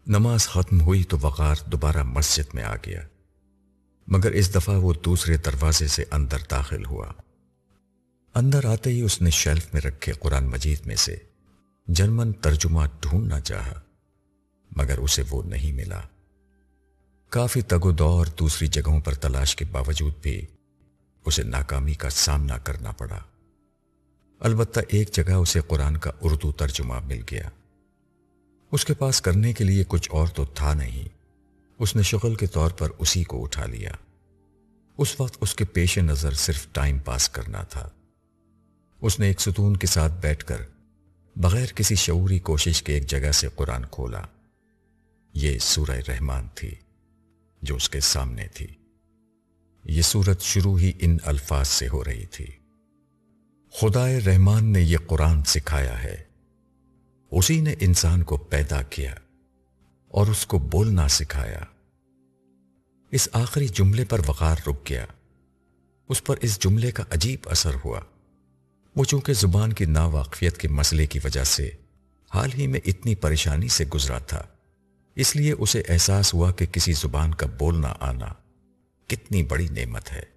نماز ختم ہوئی تو وقار دوبارہ مسجد میں آ گیا، مگر اس دفعہ وہ دوسرے دروازے سے اندر داخل ہوا۔ اندر آتے ہی اس نے شیلف میں رکھے قرآن مجید میں سے جرمن ترجمہ ڈھونڈنا چاہا، مگر اسے وہ نہیں ملا۔ کافی تگ و دو اور دوسری جگہوں پر تلاش کے باوجود بھی اسے ناکامی کا سامنا کرنا پڑا۔ البتہ ایک جگہ اسے قرآن کا اردو ترجمہ مل گیا۔ اس کے پاس کرنے کے لیے کچھ اور تو تھا نہیں، اس نے شغل کے طور پر اسی کو اٹھا لیا۔ اس وقت اس کے پیش نظر صرف ٹائم پاس کرنا تھا۔ اس نے ایک ستون کے ساتھ بیٹھ کر بغیر کسی شعوری کوشش کے ایک جگہ سے قرآن کھولا۔ یہ سورہ رحمان تھی جو اس کے سامنے تھی۔ یہ سورت شروع ہی ان الفاظ سے ہو رہی تھی: خدائے رحمان نے یہ قرآن سکھایا ہے، اسی نے انسان کو پیدا کیا اور اس کو بولنا سکھایا۔ اس آخری جملے پر وقار رک گیا۔ اس پر اس جملے کا عجیب اثر ہوا۔ وہ چونکہ زبان کی ناواقفیت کے مسئلے کی وجہ سے حال ہی میں اتنی پریشانی سے گزرا تھا، اس لیے اسے احساس ہوا کہ کسی زبان کا بولنا آنا کتنی بڑی نعمت ہے۔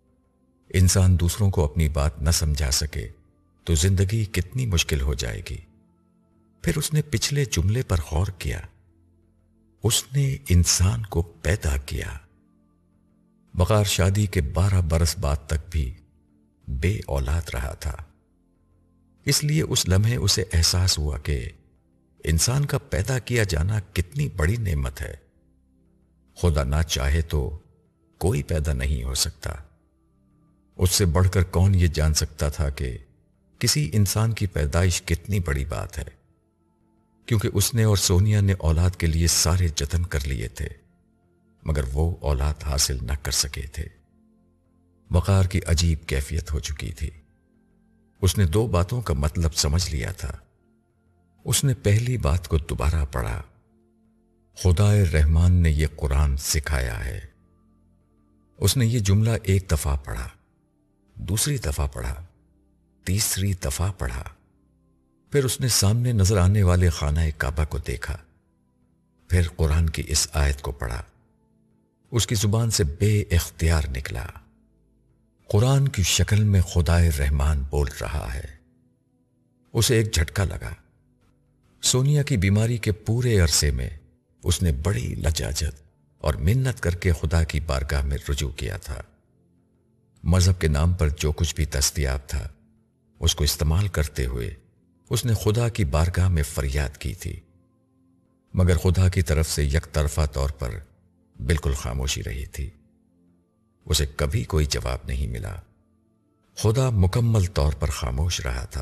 انسان دوسروں کو اپنی بات نہ سمجھا سکے تو زندگی کتنی مشکل ہو جائے گی۔ پھر اس نے پچھلے جملے پر غور کیا: اس نے انسان کو پیدا کیا۔ وقار شادی کے 12 برس بعد تک بھی بے اولاد رہا تھا، اس لیے اس لمحے اسے احساس ہوا کہ انسان کا پیدا کیا جانا کتنی بڑی نعمت ہے۔ خدا نہ چاہے تو کوئی پیدا نہیں ہو سکتا۔ اس سے بڑھ کر کون یہ جان سکتا تھا کہ کسی انسان کی پیدائش کتنی بڑی بات ہے، کیونکہ اس نے اور سونیا نے اولاد کے لیے سارے جتن کر لیے تھے، مگر وہ اولاد حاصل نہ کر سکے تھے۔ وقار کی عجیب کیفیت ہو چکی تھی۔ اس نے 2 باتوں کا مطلب سمجھ لیا تھا۔ اس نے پہلی بات کو دوبارہ پڑھا: خدائے رحمان نے یہ قرآن سکھایا ہے۔ اس نے یہ جملہ ایک دفعہ پڑھا، دوسری دفعہ پڑھا، تیسری دفعہ پڑھا۔ پھر اس نے سامنے نظر آنے والے خانہ کعبہ کو دیکھا، پھر قرآن کی اس آیت کو پڑھا۔ اس کی زبان سے بے اختیار نکلا: قرآن کی شکل میں خدائے رحمان بول رہا ہے۔ اسے ایک جھٹکا لگا۔ سونیا کی بیماری کے پورے عرصے میں اس نے بڑی لجاجت اور منت کر کے خدا کی بارگاہ میں رجوع کیا تھا۔ مذہب کے نام پر جو کچھ بھی دستیاب تھا اس کو استعمال کرتے ہوئے اس نے خدا کی بارگاہ میں فریاد کی تھی، مگر خدا کی طرف سے یک طرفہ طور پر بالکل خاموشی رہی تھی۔ اسے کبھی کوئی جواب نہیں ملا۔ خدا مکمل طور پر خاموش رہا تھا،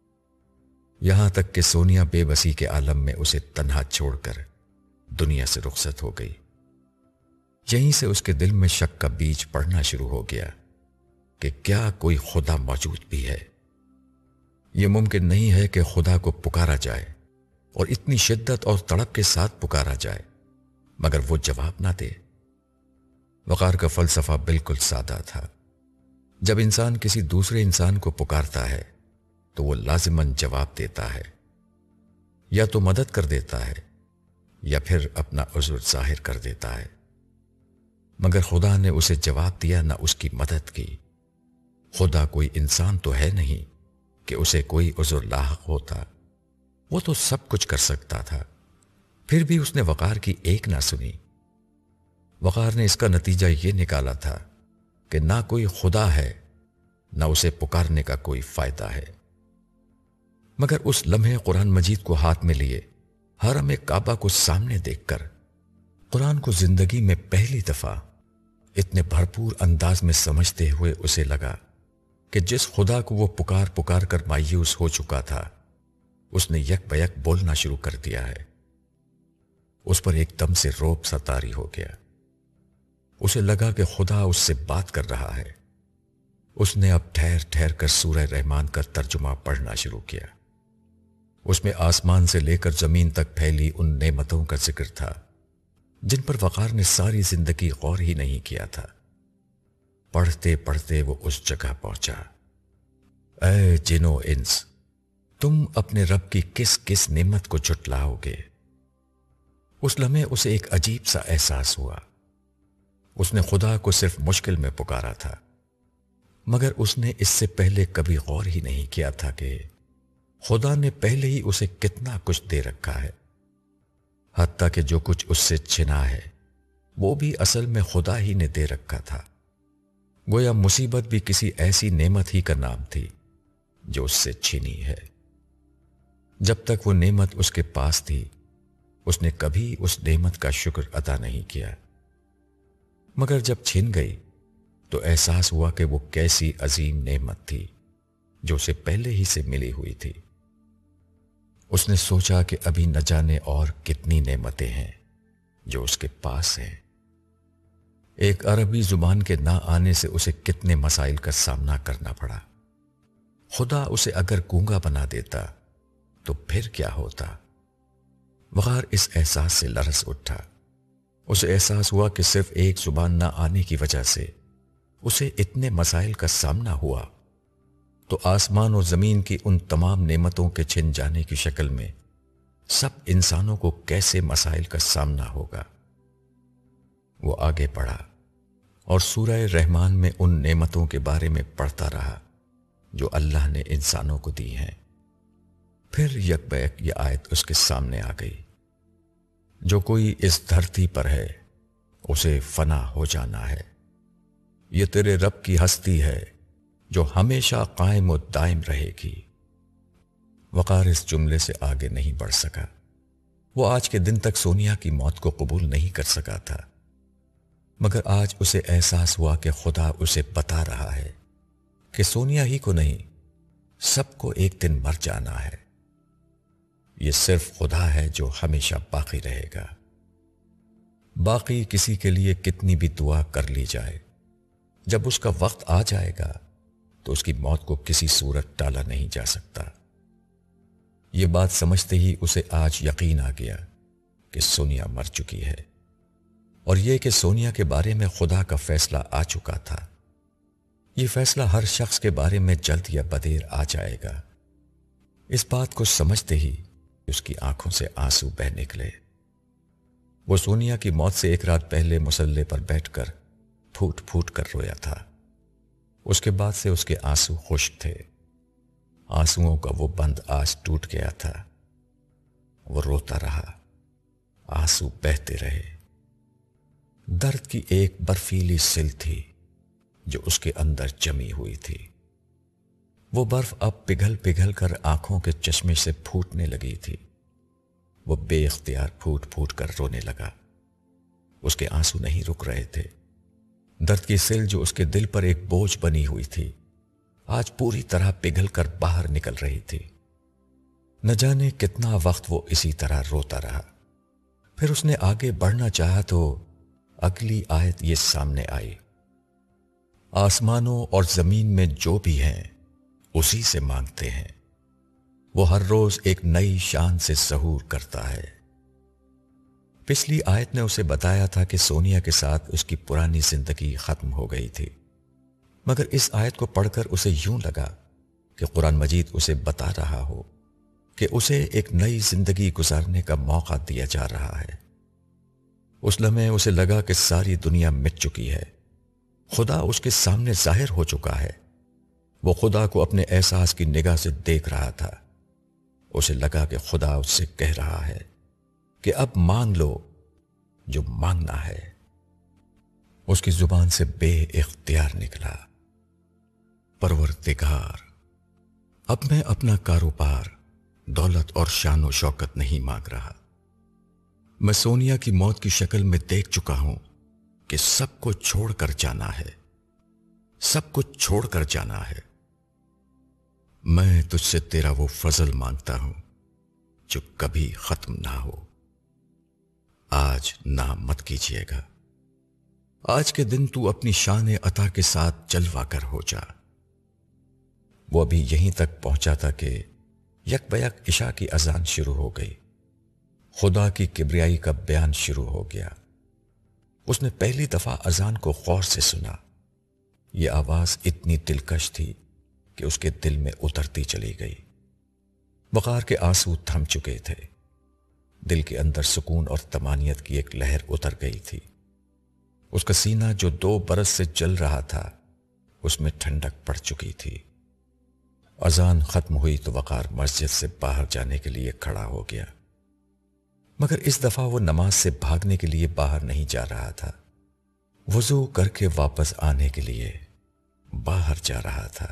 یہاں تک کہ سونیا بے بسی کے عالم میں اسے تنہا چھوڑ کر دنیا سے رخصت ہو گئی۔ یہیں سے اس کے دل میں شک کا بیج پڑنا شروع ہو گیا کہ کیا کوئی خدا موجود بھی ہے؟ یہ ممکن نہیں ہے کہ خدا کو پکارا جائے اور اتنی شدت اور تڑپ کے ساتھ پکارا جائے مگر وہ جواب نہ دے۔ وقار کا فلسفہ بالکل سادہ تھا۔ جب انسان کسی دوسرے انسان کو پکارتا ہے تو وہ لازماً جواب دیتا ہے، یا تو مدد کر دیتا ہے یا پھر اپنا عذر ظاہر کر دیتا ہے، مگر خدا نے اسے جواب دیا نہ اس کی مدد کی۔ خدا کوئی انسان تو ہے نہیں کہ اسے کوئی عذر لاحق ہوتا، وہ تو سب کچھ کر سکتا تھا، پھر بھی اس نے وقار کی ایک نہ سنی۔ وقار نے اس کا نتیجہ یہ نکالا تھا کہ نہ کوئی خدا ہے نہ اسے پکارنے کا کوئی فائدہ ہے۔ مگر اس لمحے قرآن مجید کو ہاتھ میں لیے، حرم کعبہ کو سامنے دیکھ کر، قرآن کو زندگی میں پہلی دفعہ اتنے بھرپور انداز میں سمجھتے ہوئے اسے لگا کہ جس خدا کو وہ پکار پکار کر مایوس ہو چکا تھا اس نے یک بیک بولنا شروع کر دیا ہے۔ اس پر ایک دم سے رعب سا طاری ہو گیا۔ اسے لگا کہ خدا اس سے بات کر رہا ہے۔ اس نے اب ٹھہر ٹھہر کر سورہ رحمان کا ترجمہ پڑھنا شروع کیا۔ اس میں آسمان سے لے کر زمین تک پھیلی ان نعمتوں کا ذکر تھا جن پر وقار نے ساری زندگی غور ہی نہیں کیا تھا۔ پڑھتے پڑھتے وہ اس جگہ پہنچا: اے جن و انس، تم اپنے رب کی کس کس نعمت کو جھٹلاؤ گے؟ اس لمحے اسے ایک عجیب سا احساس ہوا۔ اس نے خدا کو صرف مشکل میں پکارا تھا، مگر اس نے اس سے پہلے کبھی غور ہی نہیں کیا تھا کہ خدا نے پہلے ہی اسے کتنا کچھ دے رکھا ہے، حتیٰ کہ جو کچھ اس سے چھنا ہے وہ بھی اصل میں خدا ہی نے دے رکھا تھا۔ گویا مصیبت بھی کسی ایسی نعمت ہی کا نام تھی جو اس سے چھینی ہے۔ جب تک وہ نعمت اس کے پاس تھی اس نے کبھی اس نعمت کا شکر ادا نہیں کیا، مگر جب چھن گئی تو احساس ہوا کہ وہ کیسی عظیم نعمت تھی جو اسے پہلے ہی سے ملی ہوئی تھی۔ اس نے سوچا کہ ابھی نہ جانے اور کتنی نعمتیں ہیں جو اس کے پاس ہیں۔ ایک عربی زبان کے نہ آنے سے اسے کتنے مسائل کا سامنا کرنا پڑا۔ خدا اسے اگر گونگا بنا دیتا تو پھر کیا ہوتا؟ وقار اس احساس سے لرز اٹھا۔ اسے احساس ہوا کہ صرف ایک زبان نہ آنے کی وجہ سے اسے اتنے مسائل کا سامنا ہوا، تو آسمان و زمین کی ان تمام نعمتوں کے چھن جانے کی شکل میں سب انسانوں کو کیسے مسائل کا سامنا ہوگا؟ وہ آگے بڑھا اور سورہ رحمان میں ان نعمتوں کے بارے میں پڑھتا رہا جو اللہ نے انسانوں کو دی ہیں۔ پھر یک بیک یہ آیت اس کے سامنے آ گئی، جو کوئی اس دھرتی پر ہے اسے فنا ہو جانا ہے، یہ تیرے رب کی ہستی ہے جو ہمیشہ قائم و دائم رہے گی۔ وقار اس جملے سے آگے نہیں بڑھ سکا۔ وہ آج کے دن تک سونیا کی موت کو قبول نہیں کر سکا تھا، مگر آج اسے احساس ہوا کہ خدا اسے بتا رہا ہے کہ سونیا ہی کو نہیں، سب کو ایک دن مر جانا ہے۔ یہ صرف خدا ہے جو ہمیشہ باقی رہے گا۔ باقی کسی کے لیے کتنی بھی دعا کر لی جائے، جب اس کا وقت آ جائے گا تو اس کی موت کو کسی صورت ٹالا نہیں جا سکتا۔ یہ بات سمجھتے ہی اسے آج یقین آ گیا کہ سونیا مر چکی ہے، اور یہ کہ سونیا کے بارے میں خدا کا فیصلہ آ چکا تھا۔ یہ فیصلہ ہر شخص کے بارے میں جلد یا بدیر آ جائے گا۔ اس بات کو سمجھتے ہی اس کی آنکھوں سے آنسو بہہ نکلے۔ وہ سونیا کی موت سے ایک رات پہلے مصلے پر بیٹھ کر پھوٹ پھوٹ کر رویا تھا۔ اس کے بعد سے اس کے آنسو خشک تھے۔ آنسوؤں کا وہ بند آج ٹوٹ گیا تھا۔ وہ روتا رہا، آنسو بہتے رہے۔ درد کی ایک برفیلی سل تھی جو اس کے اندر جمی ہوئی تھی۔ وہ برف اب پگھل پگھل کر آنکھوں کے چشمے سے پھوٹنے لگی تھی۔ وہ بے اختیار پھوٹ پھوٹ کر رونے لگا۔ اس کے آنسو نہیں رک رہے تھے۔ درد کی سل جو اس کے دل پر ایک بوجھ بنی ہوئی تھی آج پوری طرح پگھل کر باہر نکل رہی تھی۔ نہ جانے کتنا وقت وہ اسی طرح روتا رہا۔ پھر اس نے آگے بڑھنا چاہا تو اگلی آیت یہ سامنے آئی، آسمانوں اور زمین میں جو بھی ہیں اسی سے مانگتے ہیں، وہ ہر روز ایک نئی شان سے ظہور کرتا ہے۔ پچھلی آیت نے اسے بتایا تھا کہ سونیا کے ساتھ اس کی پرانی زندگی ختم ہو گئی تھی، مگر اس آیت کو پڑھ کر اسے یوں لگا کہ قرآن مجید اسے بتا رہا ہو کہ اسے ایک نئی زندگی گزارنے کا موقع دیا جا رہا ہے۔ اس لمحے اسے لگا کہ ساری دنیا مٹ چکی ہے، خدا اس کے سامنے ظاہر ہو چکا ہے۔ وہ خدا کو اپنے احساس کی نگاہ سے دیکھ رہا تھا۔ اسے لگا کہ خدا اس سے کہہ رہا ہے کہ اب مانگ لو جو مانگنا ہے۔ اس کی زبان سے بے اختیار نکلا، پروردگار، اب میں اپنا کاروبار، دولت اور شان و شوکت نہیں مانگ رہا۔ میں سونیا کی موت کی شکل میں دیکھ چکا ہوں کہ سب کو چھوڑ کر جانا ہے، سب کچھ چھوڑ کر جانا ہے۔ میں تجھ سے تیرا وہ فضل مانگتا ہوں جو کبھی ختم نہ ہو۔ آج نہ مت کیجیے گا۔ آج کے دن تو اپنی شان عطا کے ساتھ جلوہ گر ہو جا۔ وہ ابھی یہیں تک پہنچا تھا کہ یک بیک عشاء کی اذان شروع ہو گئی۔ خدا کی کبریائی کا بیان شروع ہو گیا۔ اس نے پہلی دفعہ اذان کو غور سے سنا۔ یہ آواز اتنی دلکش تھی کہ اس کے دل میں اترتی چلی گئی۔ وقار کے آنسو تھم چکے تھے۔ دل کے اندر سکون اور طمانینت کی ایک لہر اتر گئی تھی۔ اس کا سینہ جو 2 برس سے جل رہا تھا اس میں ٹھنڈک پڑ چکی تھی۔ اذان ختم ہوئی تو وقار مسجد سے باہر جانے کے لیے کھڑا ہو گیا، مگر اس دفعہ وہ نماز سے بھاگنے کے لیے باہر نہیں جا رہا تھا، وضو کر کے واپس آنے کے لیے باہر جا رہا تھا۔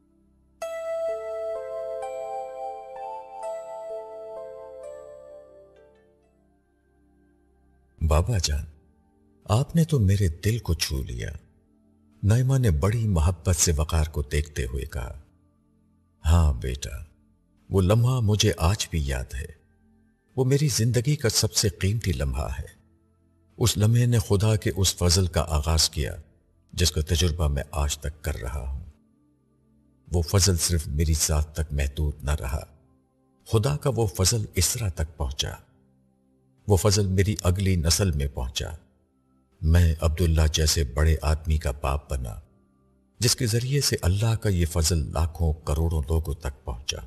بابا جان، آپ نے تو میرے دل کو چھو لیا۔ نائمہ نے بڑی محبت سے وقار کو دیکھتے ہوئے کہا۔ ہاں بیٹا، وہ لمحہ مجھے آج بھی یاد ہے۔ وہ میری زندگی کا سب سے قیمتی لمحہ ہے۔ اس لمحے نے خدا کے اس فضل کا آغاز کیا جس کا تجربہ میں آج تک کر رہا ہوں۔ وہ فضل صرف میری ذات تک محدود نہ رہا، خدا کا وہ فضل اسرا تک پہنچا۔ وہ فضل میری اگلی نسل میں پہنچا۔ میں عبداللہ جیسے بڑے آدمی کا باپ بنا جس کے ذریعے سے اللہ کا یہ فضل لاکھوں کروڑوں لوگوں تک پہنچا۔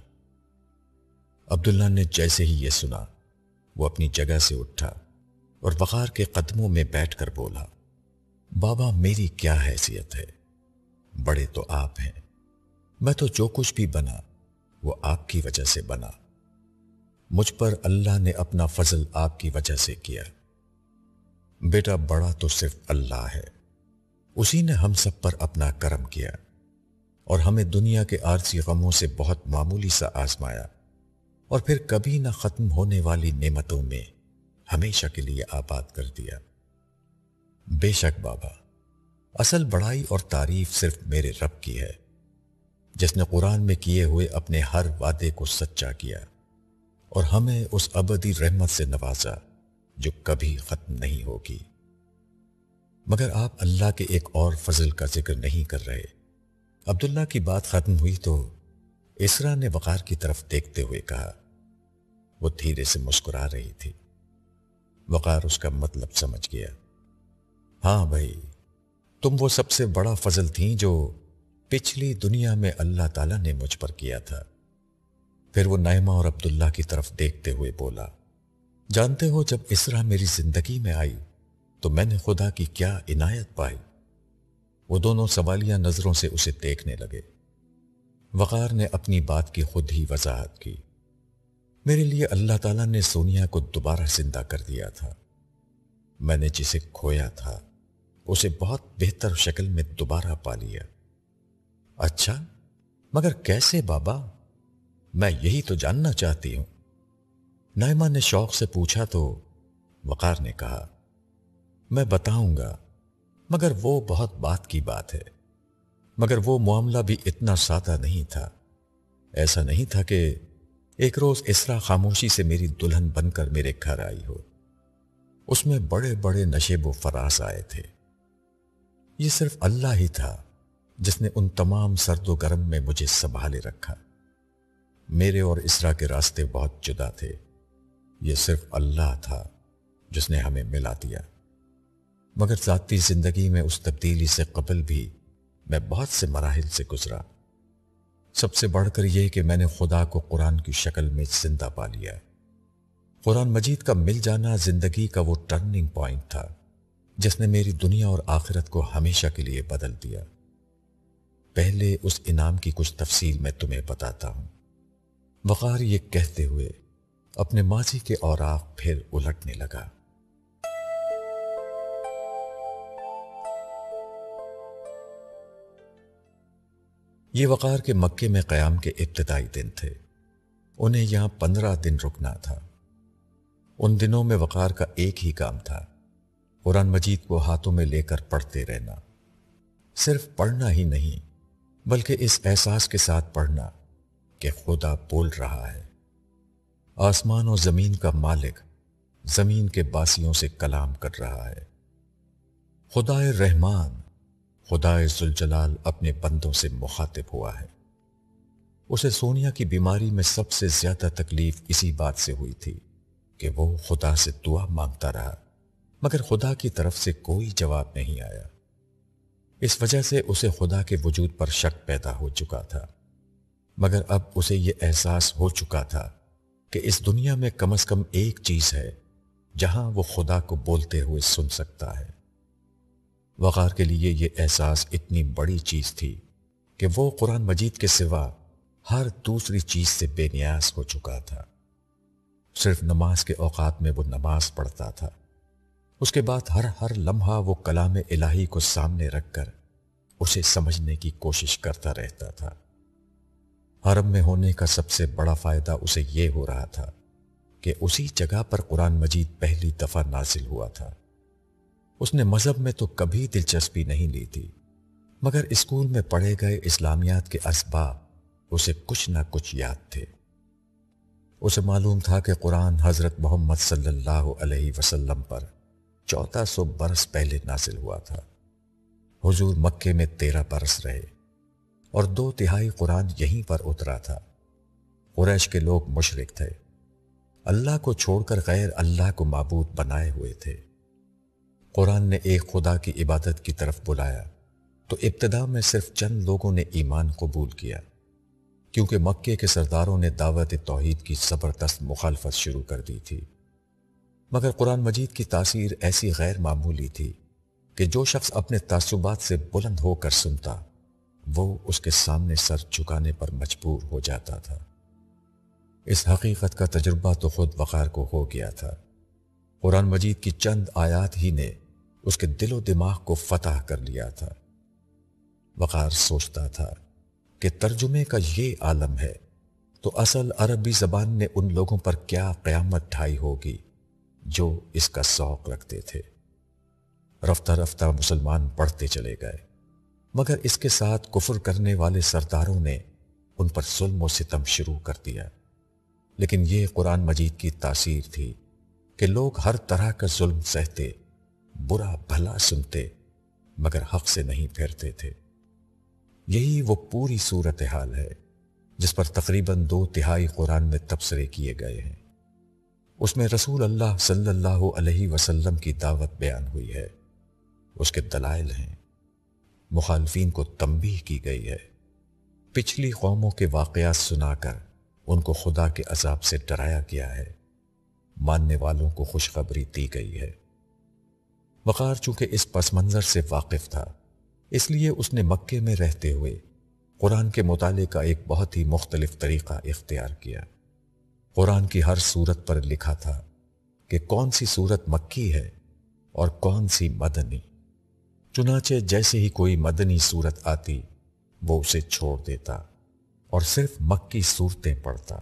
عبداللہ نے جیسے ہی یہ سنا وہ اپنی جگہ سے اٹھا اور وقار کے قدموں میں بیٹھ کر بولا، بابا میری کیا حیثیت ہے؟ بڑے تو آپ ہیں، میں تو جو کچھ بھی بنا وہ آپ کی وجہ سے بنا۔ مجھ پر اللہ نے اپنا فضل آپ کی وجہ سے کیا۔ بیٹا بڑا تو صرف اللہ ہے، اسی نے ہم سب پر اپنا کرم کیا اور ہمیں دنیا کے عارضی غموں سے بہت معمولی سا آزمایا اور پھر کبھی نہ ختم ہونے والی نعمتوں میں ہمیشہ کے لیے آباد کر دیا۔ بے شک بابا، اصل بڑائی اور تعریف صرف میرے رب کی ہے جس نے قرآن میں کیے ہوئے اپنے ہر وعدے کو سچا کیا اور ہمیں اس ابدی رحمت سے نوازا جو کبھی ختم نہیں ہوگی۔ مگر آپ اللہ کے ایک اور فضل کا ذکر نہیں کر رہے۔ عبداللہ کی بات ختم ہوئی تو اسرا نے وقار کی طرف دیکھتے ہوئے کہا۔ وہ دھیرے سے مسکرا رہی تھی۔ وقار اس کا مطلب سمجھ گیا۔ ہاں بھائی، تم وہ سب سے بڑا فضل تھیں جو پچھلی دنیا میں اللہ تعالیٰ نے مجھ پر کیا تھا۔ پھر وہ نائمہ اور عبداللہ کی طرف دیکھتے ہوئے بولا، جانتے ہو جب اسرا میری زندگی میں آئی تو میں نے خدا کی کیا عنایت پائی۔ وہ دونوں سوالیہ نظروں سے اسے دیکھنے لگے۔ وقار نے اپنی بات کی خود ہی وضاحت کی۔ میرے لیے اللہ تعالیٰ نے سونیا کو دوبارہ زندہ کر دیا تھا۔ میں نے جسے کھویا تھا اسے بہت بہتر شکل میں دوبارہ پا لیا۔ اچھا، مگر کیسے بابا؟ میں یہی تو جاننا چاہتی ہوں۔ نائمہ نے شوق سے پوچھا تو وقار نے کہا، میں بتاؤں گا، مگر وہ بہت بات کی بات ہے۔ مگر وہ معاملہ بھی اتنا سادہ نہیں تھا۔ ایسا نہیں تھا کہ ایک روز اسرا خاموشی سے میری دلہن بن کر میرے گھر آئی ہو۔ اس میں بڑے بڑے نشیب و فراز آئے تھے۔ یہ صرف اللہ ہی تھا جس نے ان تمام سرد و گرم میں مجھے سنبھالے رکھا۔ میرے اور اسرا کے راستے بہت جدا تھے۔ یہ صرف اللہ تھا جس نے ہمیں ملا دیا۔ مگر ذاتی زندگی میں اس تبدیلی سے قبل بھی میں بہت سے مراحل سے گزرا۔ سب سے بڑھ کر یہ کہ میں نے خدا کو قرآن کی شکل میں زندہ پا لیا۔ قرآن مجید کا مل جانا زندگی کا وہ ٹرننگ پوائنٹ تھا جس نے میری دنیا اور آخرت کو ہمیشہ کے لیے بدل دیا۔ پہلے اس انعام کی کچھ تفصیل میں تمہیں بتاتا ہوں۔ وقار یہ کہتے ہوئے اپنے ماضی کے اوراق پھر الٹنے لگا۔ یہ وقار کے مکے میں قیام کے ابتدائی دن تھے۔ انہیں یہاں 15 دن رکنا تھا۔ ان دنوں میں وقار کا ایک ہی کام تھا، قرآن مجید کو ہاتھوں میں لے کر پڑھتے رہنا۔ صرف پڑھنا ہی نہیں بلکہ اس احساس کے ساتھ پڑھنا کہ خدا بول رہا ہے۔ آسمان و زمین کا مالک زمین کے باسیوں سے کلام کر رہا ہے۔ خدائے رحمان، خدائے ذوالجلال اپنے بندوں سے مخاطب ہوا ہے۔ اسے سونیا کی بیماری میں سب سے زیادہ تکلیف اسی بات سے ہوئی تھی کہ وہ خدا سے دعا مانگتا رہا مگر خدا کی طرف سے کوئی جواب نہیں آیا۔ اس وجہ سے اسے خدا کے وجود پر شک پیدا ہو چکا تھا، مگر اب اسے یہ احساس ہو چکا تھا کہ اس دنیا میں کم از کم ایک چیز ہے جہاں وہ خدا کو بولتے ہوئے سن سکتا ہے۔ وقار کے لیے یہ احساس اتنی بڑی چیز تھی کہ وہ قرآن مجید کے سوا ہر دوسری چیز سے بے نیاز ہو چکا تھا۔ صرف نماز کے اوقات میں وہ نماز پڑھتا تھا، اس کے بعد ہر لمحہ وہ کلام الہی کو سامنے رکھ کر اسے سمجھنے کی کوشش کرتا رہتا تھا۔ حرم میں ہونے کا سب سے بڑا فائدہ اسے یہ ہو رہا تھا کہ اسی جگہ پر قرآن مجید پہلی دفعہ نازل ہوا تھا۔ اس نے مذہب میں تو کبھی دلچسپی نہیں لی تھی، مگر اسکول میں پڑھے گئے اسلامیات کے اسباب اسے کچھ نہ کچھ یاد تھے۔ اسے معلوم تھا کہ قرآن حضرت محمد صلی اللہ علیہ وسلم پر 1400 برس پہلے نازل ہوا تھا۔ حضور مکے میں 13 برس رہے اور 2/3 قرآن یہیں پر اترا تھا۔ قریش کے لوگ مشرک تھے، اللہ کو چھوڑ کر غیر اللہ کو معبود بنائے ہوئے تھے۔ قرآن نے ایک خدا کی عبادت کی طرف بلایا تو ابتدا میں صرف چند لوگوں نے ایمان قبول کیا، کیونکہ مکے کے سرداروں نے دعوت توحید کی زبردست مخالفت شروع کر دی تھی۔ مگر قرآن مجید کی تاثیر ایسی غیر معمولی تھی کہ جو شخص اپنے تعصبات سے بلند ہو کر سنتا وہ اس کے سامنے سر جھکانے پر مجبور ہو جاتا تھا۔ اس حقیقت کا تجربہ تو خود وقار کو ہو گیا تھا۔ قرآن مجید کی چند آیات ہی نے اس کے دل و دماغ کو فتح کر لیا تھا۔ وقار سوچتا تھا کہ ترجمے کا یہ عالم ہے تو اصل عربی زبان نے ان لوگوں پر کیا قیامت ڈھائی ہوگی جو اس کا ذوق رکھتے تھے۔ رفتہ رفتہ مسلمان بڑھتے چلے گئے، مگر اس کے ساتھ کفر کرنے والے سرداروں نے ان پر ظلم و ستم شروع کر دیا۔ لیکن یہ قرآن مجید کی تاثیر تھی کہ لوگ ہر طرح کا ظلم سہتے، برا بھلا سنتے، مگر حق سے نہیں پھرتے تھے۔ یہی وہ پوری صورتحال ہے جس پر تقریباً 2/3 قرآن میں تبصرے کیے گئے ہیں۔ اس میں رسول اللہ صلی اللہ علیہ وسلم کی دعوت بیان ہوئی ہے، اس کے دلائل ہیں، مخالفین کو تنبیہ کی گئی ہے، پچھلی قوموں کے واقعات سنا کر ان کو خدا کے عذاب سے ڈرایا گیا ہے، ماننے والوں کو خوشخبری دی گئی ہے۔ وقار چونکہ اس پس منظر سے واقف تھا، اس لیے اس نے مکے میں رہتے ہوئے قرآن کے مطالعے کا ایک بہت ہی مختلف طریقہ اختیار کیا۔ قرآن کی ہر سورت پر لکھا تھا کہ کون سی سورت مکی ہے اور کون سی مدنی۔ چنانچہ جیسے ہی کوئی مدنی سورت آتی وہ اسے چھوڑ دیتا اور صرف مکی صورتیں پڑھتا۔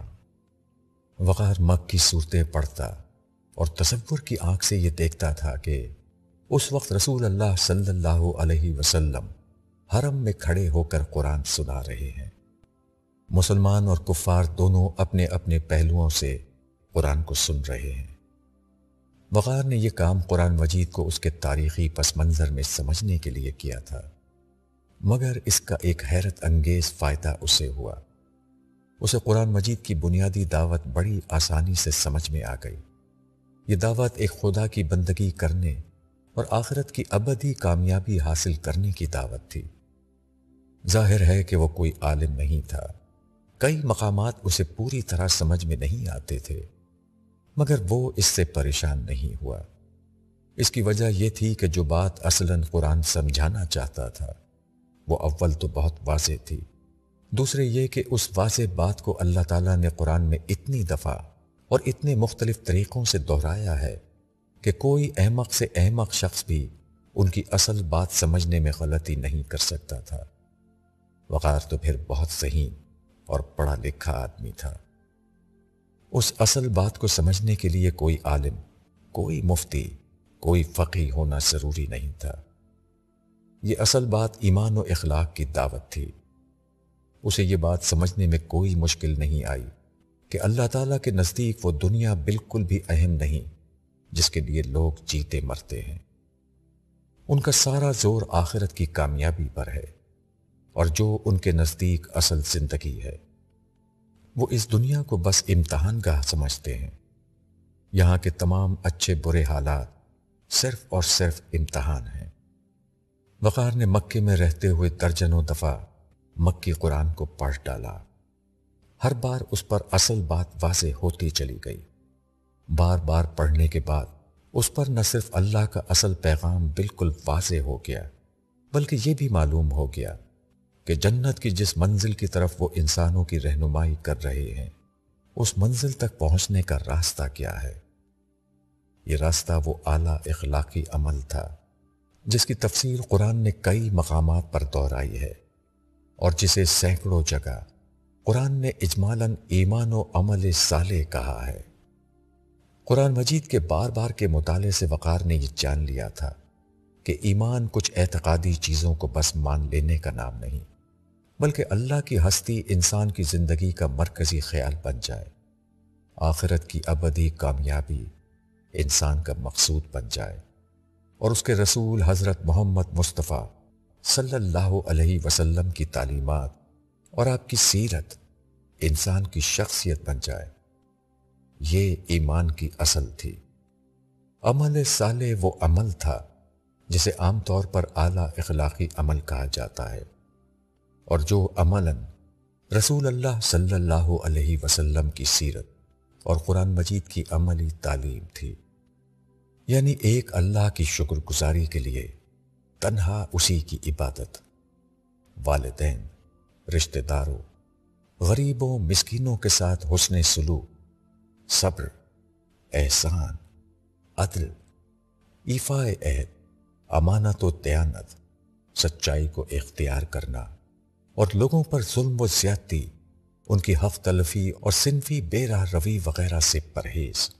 وقار مکی صورتیں پڑھتا اور تصور کی آنکھ سے یہ دیکھتا تھا کہ اس وقت رسول اللہ صلی اللہ علیہ وسلم حرم میں کھڑے ہو کر قرآن سنا رہے ہیں۔ مسلمان اور کفار دونوں اپنے اپنے پہلوؤں سے قرآن کو سن رہے ہیں۔ وقار نے یہ کام قرآن مجید کو اس کے تاریخی پس منظر میں سمجھنے کے لیے کیا تھا، مگر اس کا ایک حیرت انگیز فائدہ اسے ہوا۔ اسے قرآن مجید کی بنیادی دعوت بڑی آسانی سے سمجھ میں آ گئی۔ یہ دعوت ایک خدا کی بندگی کرنے اور آخرت کی ابدی کامیابی حاصل کرنے کی دعوت تھی۔ ظاہر ہے کہ وہ کوئی عالم نہیں تھا، کئی مقامات اسے پوری طرح سمجھ میں نہیں آتے تھے، مگر وہ اس سے پریشان نہیں ہوا۔ اس کی وجہ یہ تھی کہ جو بات اصلاً قرآن سمجھانا چاہتا تھا وہ اول تو بہت واضح تھی، دوسرے یہ کہ اس واضح بات کو اللہ تعالیٰ نے قرآن میں اتنی دفعہ اور اتنے مختلف طریقوں سے دہرایا ہے کہ کوئی احمق سے احمق شخص بھی ان کی اصل بات سمجھنے میں غلطی نہیں کر سکتا تھا۔ وقار تو پھر بہت ذہین اور پڑھا لکھا آدمی تھا۔ اس اصل بات کو سمجھنے کے لیے کوئی عالم، کوئی مفتی، کوئی فقیہ ہونا ضروری نہیں تھا۔ یہ اصل بات ایمان و اخلاق کی دعوت تھی۔ اسے یہ بات سمجھنے میں کوئی مشکل نہیں آئی کہ اللہ تعالیٰ کے نزدیک وہ دنیا بالکل بھی اہم نہیں جس کے لیے لوگ جیتے مرتے ہیں۔ ان کا سارا زور آخرت کی کامیابی پر ہے، اور جو ان کے نزدیک اصل زندگی ہے وہ اس دنیا کو بس امتحان گاہ سمجھتے ہیں۔ یہاں کے تمام اچھے برے حالات صرف اور صرف امتحان ہیں۔ وقار نے مکے میں رہتے ہوئے درجنوں دفعہ مکی قرآن کو پڑھ ڈالا۔ ہر بار اس پر اصل بات واضح ہوتی چلی گئی۔ بار بار پڑھنے کے بعد اس پر نہ صرف اللہ کا اصل پیغام بالکل واضح ہو گیا، بلکہ یہ بھی معلوم ہو گیا کہ جنت کی جس منزل کی طرف وہ انسانوں کی رہنمائی کر رہے ہیں، اس منزل تک پہنچنے کا راستہ کیا ہے۔ یہ راستہ وہ اعلیٰ اخلاقی عمل تھا جس کی تفصیل قرآن نے کئی مقامات پر دہرائی ہے، اور جسے سینکڑوں جگہ قرآن نے اجمالاً ایمان و عمل صالح کہا ہے۔ قرآن مجید کے بار بار کے مطالعے سے وقار نے یہ جان لیا تھا کہ ایمان کچھ اعتقادی چیزوں کو بس مان لینے کا نام نہیں، بلکہ اللہ کی ہستی انسان کی زندگی کا مرکزی خیال بن جائے، آخرت کی ابدی کامیابی انسان کا مقصود بن جائے، اور اس کے رسول حضرت محمد مصطفیٰ صلی اللہ علیہ وسلم کی تعلیمات اور آپ کی سیرت انسان کی شخصیت بن جائے۔ یہ ایمان کی اصل تھی۔ عمل صالح وہ عمل تھا جسے عام طور پر اعلیٰ اخلاقی عمل کہا جاتا ہے، اور جو عملاً رسول اللہ صلی اللہ علیہ وسلم کی سیرت اور قرآن مجید کی عملی تعلیم تھی، یعنی ایک اللہ کی شکر گزاری کے لیے تنہا اسی کی عبادت، والدین، رشتہ داروں، غریبوں، مسکینوں کے ساتھ حسن سلوک، صبر، احسان، عدل، ایفاء عہد، امانت و دیانت، سچائی کو اختیار کرنا، اور لوگوں پر ظلم و زیادتی، ان کی حق تلفی اور صنفی بے راہ روی وغیرہ سے پرہیز۔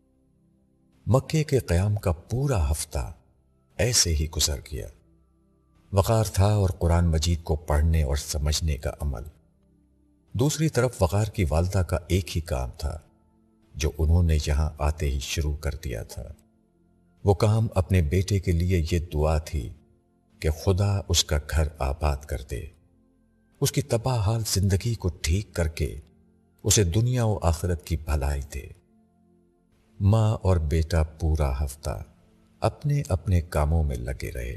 مکے کے قیام کا پورا ہفتہ ایسے ہی گزر گیا۔ وقار تھا اور قرآن مجید کو پڑھنے اور سمجھنے کا عمل۔ دوسری طرف وقار کی والدہ کا ایک ہی کام تھا جو انہوں نے یہاں آتے ہی شروع کر دیا تھا۔ وہ کام اپنے بیٹے کے لیے یہ دعا تھی کہ خدا اس کا گھر آباد کر دے، اس کی تباہ حال زندگی کو ٹھیک کر کے اسے دنیا و آخرت کی بھلائی دے۔ ماں اور بیٹا پورا ہفتہ اپنے اپنے کاموں میں لگے رہے۔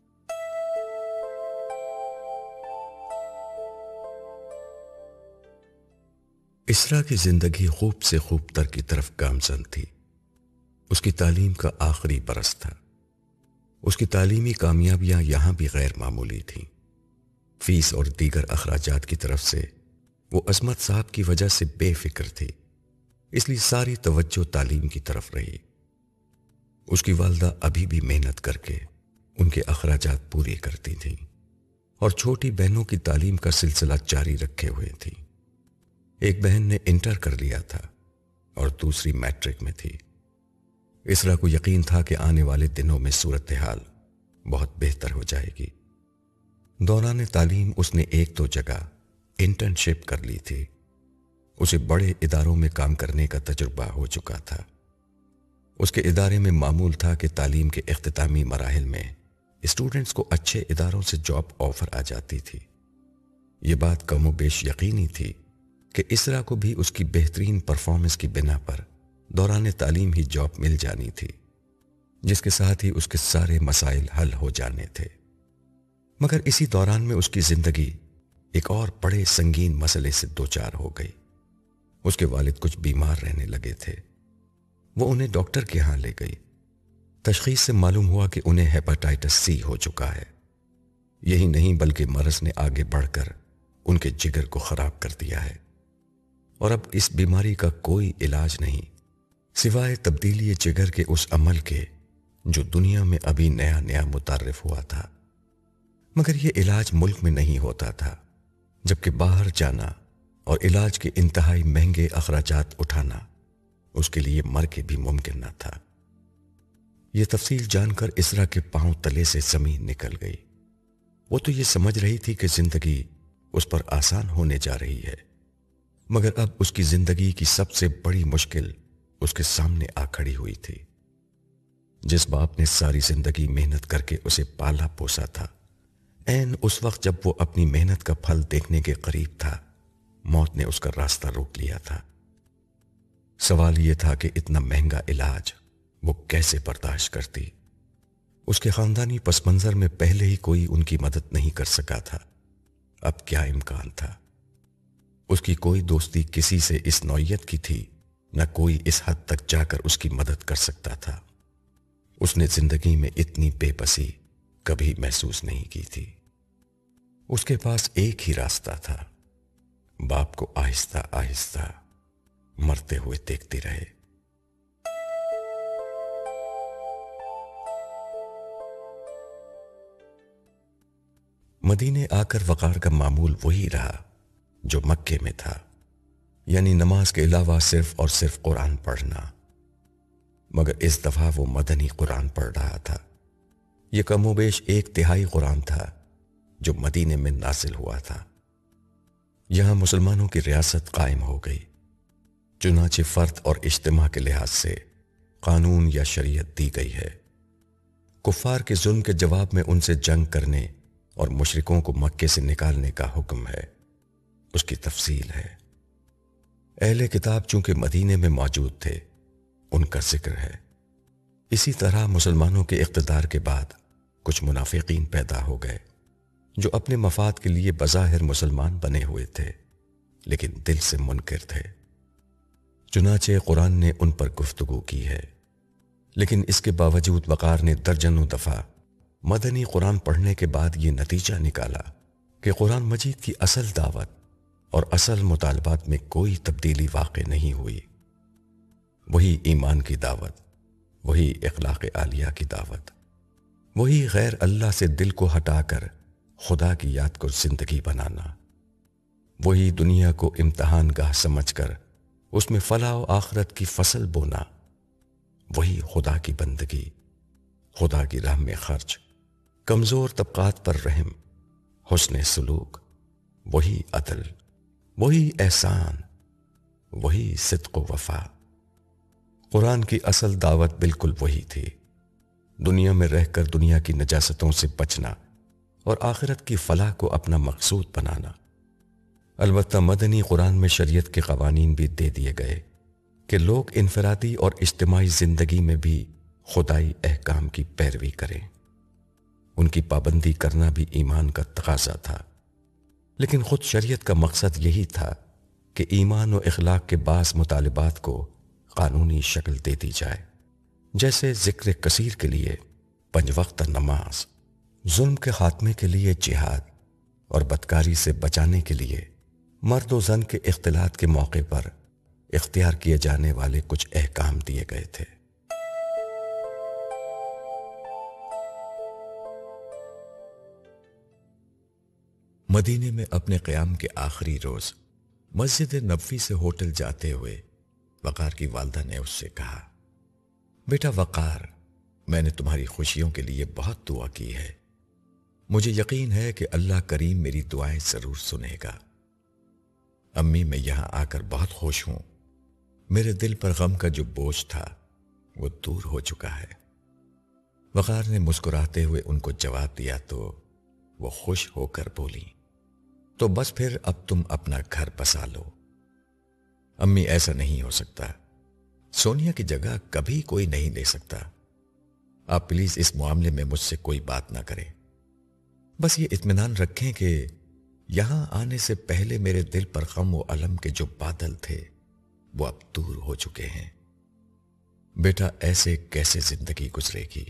اسرا کی زندگی خوب سے خوب تر کی طرف گامزن تھی۔ اس کی تعلیم کا آخری برس تھا۔ اس کی تعلیمی کامیابیاں یہاں بھی غیر معمولی تھیں۔ فیس اور دیگر اخراجات کی طرف سے وہ عصمت صاحب کی وجہ سے بے فکر تھی، اس لیے ساری توجہ تعلیم کی طرف رہی۔ اس کی والدہ ابھی بھی محنت کر کے ان کے اخراجات پورے کرتی تھیں اور چھوٹی بہنوں کی تعلیم کا سلسلہ جاری رکھے ہوئے تھی۔ ایک بہن نے انٹر کر لیا تھا اور دوسری میٹرک میں تھی۔ اسرا کو یقین تھا کہ آنے والے دنوں میں صورتحال بہت بہتر ہو جائے گی۔ دوران تعلیم اس نے ایک دو جگہ انٹرنشپ کر لی تھی۔ اسے بڑے اداروں میں کام کرنے کا تجربہ ہو چکا تھا۔ اس کے ادارے میں معمول تھا کہ تعلیم کے اختتامی مراحل میں اسٹوڈنٹس کو اچھے اداروں سے جاب آفر آ جاتی تھی۔ یہ بات کم و بیش یقینی تھی کہ اسرا کو بھی اس کی بہترین پرفارمنس کی بنا پر دوران تعلیم ہی جاب مل جانی تھی، جس کے ساتھ ہی اس کے سارے مسائل حل ہو جانے تھے۔ مگر اسی دوران میں اس کی زندگی ایک اور بڑے سنگین مسئلے سے دوچار ہو گئی۔ اس کے والد کچھ بیمار رہنے لگے تھے۔ وہ انہیں ڈاکٹر کے ہاں لے گئی۔ تشخیص سے معلوم ہوا کہ انہیں ہیپاٹائٹس سی ہو چکا ہے۔ یہی نہیں بلکہ مرض نے آگے بڑھ کر ان کے جگر کو خراب کر دیا ہے، اور اب اس بیماری کا کوئی علاج نہیں سوائے تبدیلی جگر کے اس عمل کے جو دنیا میں ابھی نیا نیا متعارف ہوا تھا۔ مگر یہ علاج ملک میں نہیں ہوتا تھا، جبکہ باہر جانا اور علاج کے انتہائی مہنگے اخراجات اٹھانا اس کے لیے مر کے بھی ممکن نہ تھا۔ یہ تفصیل جان کر اسرا کے پاؤں تلے سے زمین نکل گئی۔ وہ تو یہ سمجھ رہی تھی کہ زندگی اس پر آسان ہونے جا رہی ہے، مگر اب اس کی زندگی کی سب سے بڑی مشکل اس کے سامنے آ کھڑی ہوئی تھی۔ جس باپ نے ساری زندگی محنت کر کے اسے پالا پوسا تھا، عین اس وقت جب وہ اپنی محنت کا پھل دیکھنے کے قریب تھا، موت نے اس کا راستہ روک لیا تھا۔ سوال یہ تھا کہ اتنا مہنگا علاج وہ کیسے برداشت کرتی۔ اس کے خاندانی پس منظر میں پہلے ہی کوئی ان کی مدد نہیں کر سکا تھا، اب کیا امکان تھا؟ اس کی کوئی دوستی کسی سے اس نوعیت کی تھی، نہ کوئی اس حد تک جا کر اس کی مدد کر سکتا تھا۔ اس نے زندگی میں اتنی بے بسی کبھی محسوس نہیں کی تھی۔ اس کے پاس ایک ہی راستہ تھا، باپ کو آہستہ آہستہ مرتے ہوئے دیکھتی رہے۔ مدینے آ کر وقار کا معمول وہی رہا جو مکے میں تھا، یعنی نماز کے علاوہ صرف اور صرف قرآن پڑھنا، مگر اس دفعہ وہ مدنی قرآن پڑھ رہا تھا۔ یہ کم و بیش 1/3 قرآن تھا جو مدینے میں نازل ہوا تھا۔ یہاں مسلمانوں کی ریاست قائم ہو گئی، چنانچہ فرد اور اجتماع کے لحاظ سے قانون یا شریعت دی گئی ہے۔ کفار کے ظلم کے جواب میں ان سے جنگ کرنے اور مشرکوں کو مکے سے نکالنے کا حکم ہے، اس کی تفصیل ہے۔ اہل کتاب چونکہ مدینے میں موجود تھے، ان کا ذکر ہے۔ اسی طرح مسلمانوں کے اقتدار کے بعد کچھ منافقین پیدا ہو گئے جو اپنے مفاد کے لیے بظاہر مسلمان بنے ہوئے تھے لیکن دل سے منکر تھے۔ چنانچہ قرآن نے ان پر گفتگو کی ہے، لیکن اس کے باوجود وقار نے درجنوں دفعہ مدنی قرآن پڑھنے کے بعد یہ نتیجہ نکالا کہ قرآن مجید کی اصل دعوت اور اصل مطالبات میں کوئی تبدیلی واقع نہیں ہوئی۔ وہی ایمان کی دعوت، وہی اخلاق عالیہ کی دعوت، وہی غیر اللہ سے دل کو ہٹا کر خدا کی یاد کو زندگی بنانا، وہی دنیا کو امتحان گاہ سمجھ کر اس میں فلاح و آخرت کی فصل بونا، وہی خدا کی بندگی، خدا کی راہ میں خرچ، کمزور طبقات پر رحم، حسن سلوک، وہی عدل، وہی احسان، وہی صدق و وفا۔ قرآن کی اصل دعوت بالکل وہی تھی، دنیا میں رہ کر دنیا کی نجاستوں سے بچنا اور آخرت کی فلاح کو اپنا مقصود بنانا۔ البتہ مدنی قرآن میں شریعت کے قوانین بھی دے دیے گئے کہ لوگ انفرادی اور اجتماعی زندگی میں بھی خدائی احکام کی پیروی کریں۔ ان کی پابندی کرنا بھی ایمان کا تقاضا تھا، لیکن خود شریعت کا مقصد یہی تھا کہ ایمان و اخلاق کے بعض مطالبات کو قانونی شکل دے دی جائے، جیسے ذکر کثیر کے لیے 5 وقت نماز، ظلم کے خاتمے کے لیے جہاد اور بدکاری سے بچانے کے لیے مرد و زن کے اختلاط کے موقع پر اختیار کیے جانے والے کچھ احکام دیے گئے تھے۔ مدینے میں اپنے قیام کے آخری روز مسجد نبوی سے ہوٹل جاتے ہوئے وقار کی والدہ نے اس سے کہا، بیٹا وقار، میں نے تمہاری خوشیوں کے لیے بہت دعا کی ہے، مجھے یقین ہے کہ اللہ کریم میری دعائیں ضرور سنے گا۔ امی، میں یہاں آ کر بہت خوش ہوں، میرے دل پر غم کا جو بوجھ تھا وہ دور ہو چکا ہے۔ وقار نے مسکراتے ہوئے ان کو جواب دیا تو وہ خوش ہو کر بولی، تو بس پھر اب تم اپنا گھر بسا لو۔ امی، ایسا نہیں ہو سکتا، سونیا کی جگہ کبھی کوئی نہیں لے سکتا، آپ پلیز اس معاملے میں مجھ سے کوئی بات نہ کریں، بس یہ اطمینان رکھیں کہ یہاں آنے سے پہلے میرے دل پر غم و الم کے جو بادل تھے وہ اب دور ہو چکے ہیں۔ بیٹا، ایسے کیسے زندگی گزرے گی؟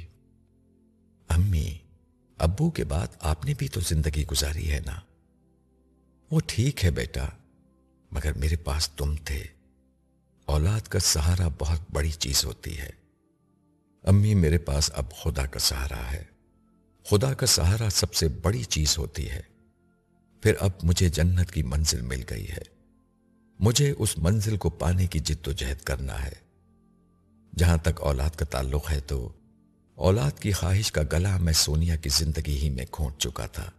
امی، ابو کے بعد آپ نے بھی تو زندگی گزاری ہے نا۔ وہ ٹھیک ہے بیٹا، مگر میرے پاس تم تھے، اولاد کا سہارا بہت بڑی چیز ہوتی ہے۔ امی، میرے پاس اب خدا کا سہارا ہے، خدا کا سہارا سب سے بڑی چیز ہوتی ہے۔ پھر اب مجھے جنت کی منزل مل گئی ہے، مجھے اس منزل کو پانے کی جد و جہد کرنا ہے۔ جہاں تک اولاد کا تعلق ہے تو اولاد کی خواہش کا گلا میں سونیا کی زندگی ہی میں گھونٹ چکا تھا۔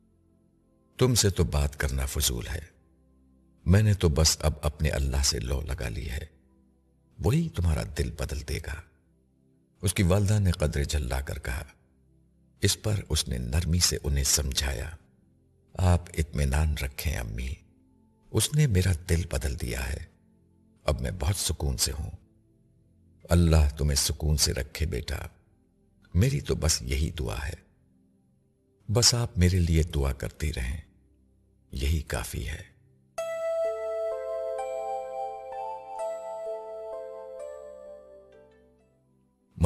تم سے تو بات کرنا فضول ہے، میں نے تو بس اب اپنے اللہ سے لو لگا لی ہے، وہی تمہارا دل بدل دے گا۔ اس کی والدہ نے قدرے جھلا کر کہا۔ اس پر اس نے نرمی سے انہیں سمجھایا، آپ اطمینان رکھیں امی، اس نے میرا دل بدل دیا ہے، اب میں بہت سکون سے ہوں۔ اللہ تمہیں سکون سے رکھے بیٹا، میری تو بس یہی دعا ہے، بس آپ میرے لیے دعا کرتی رہیں، یہی کافی ہے۔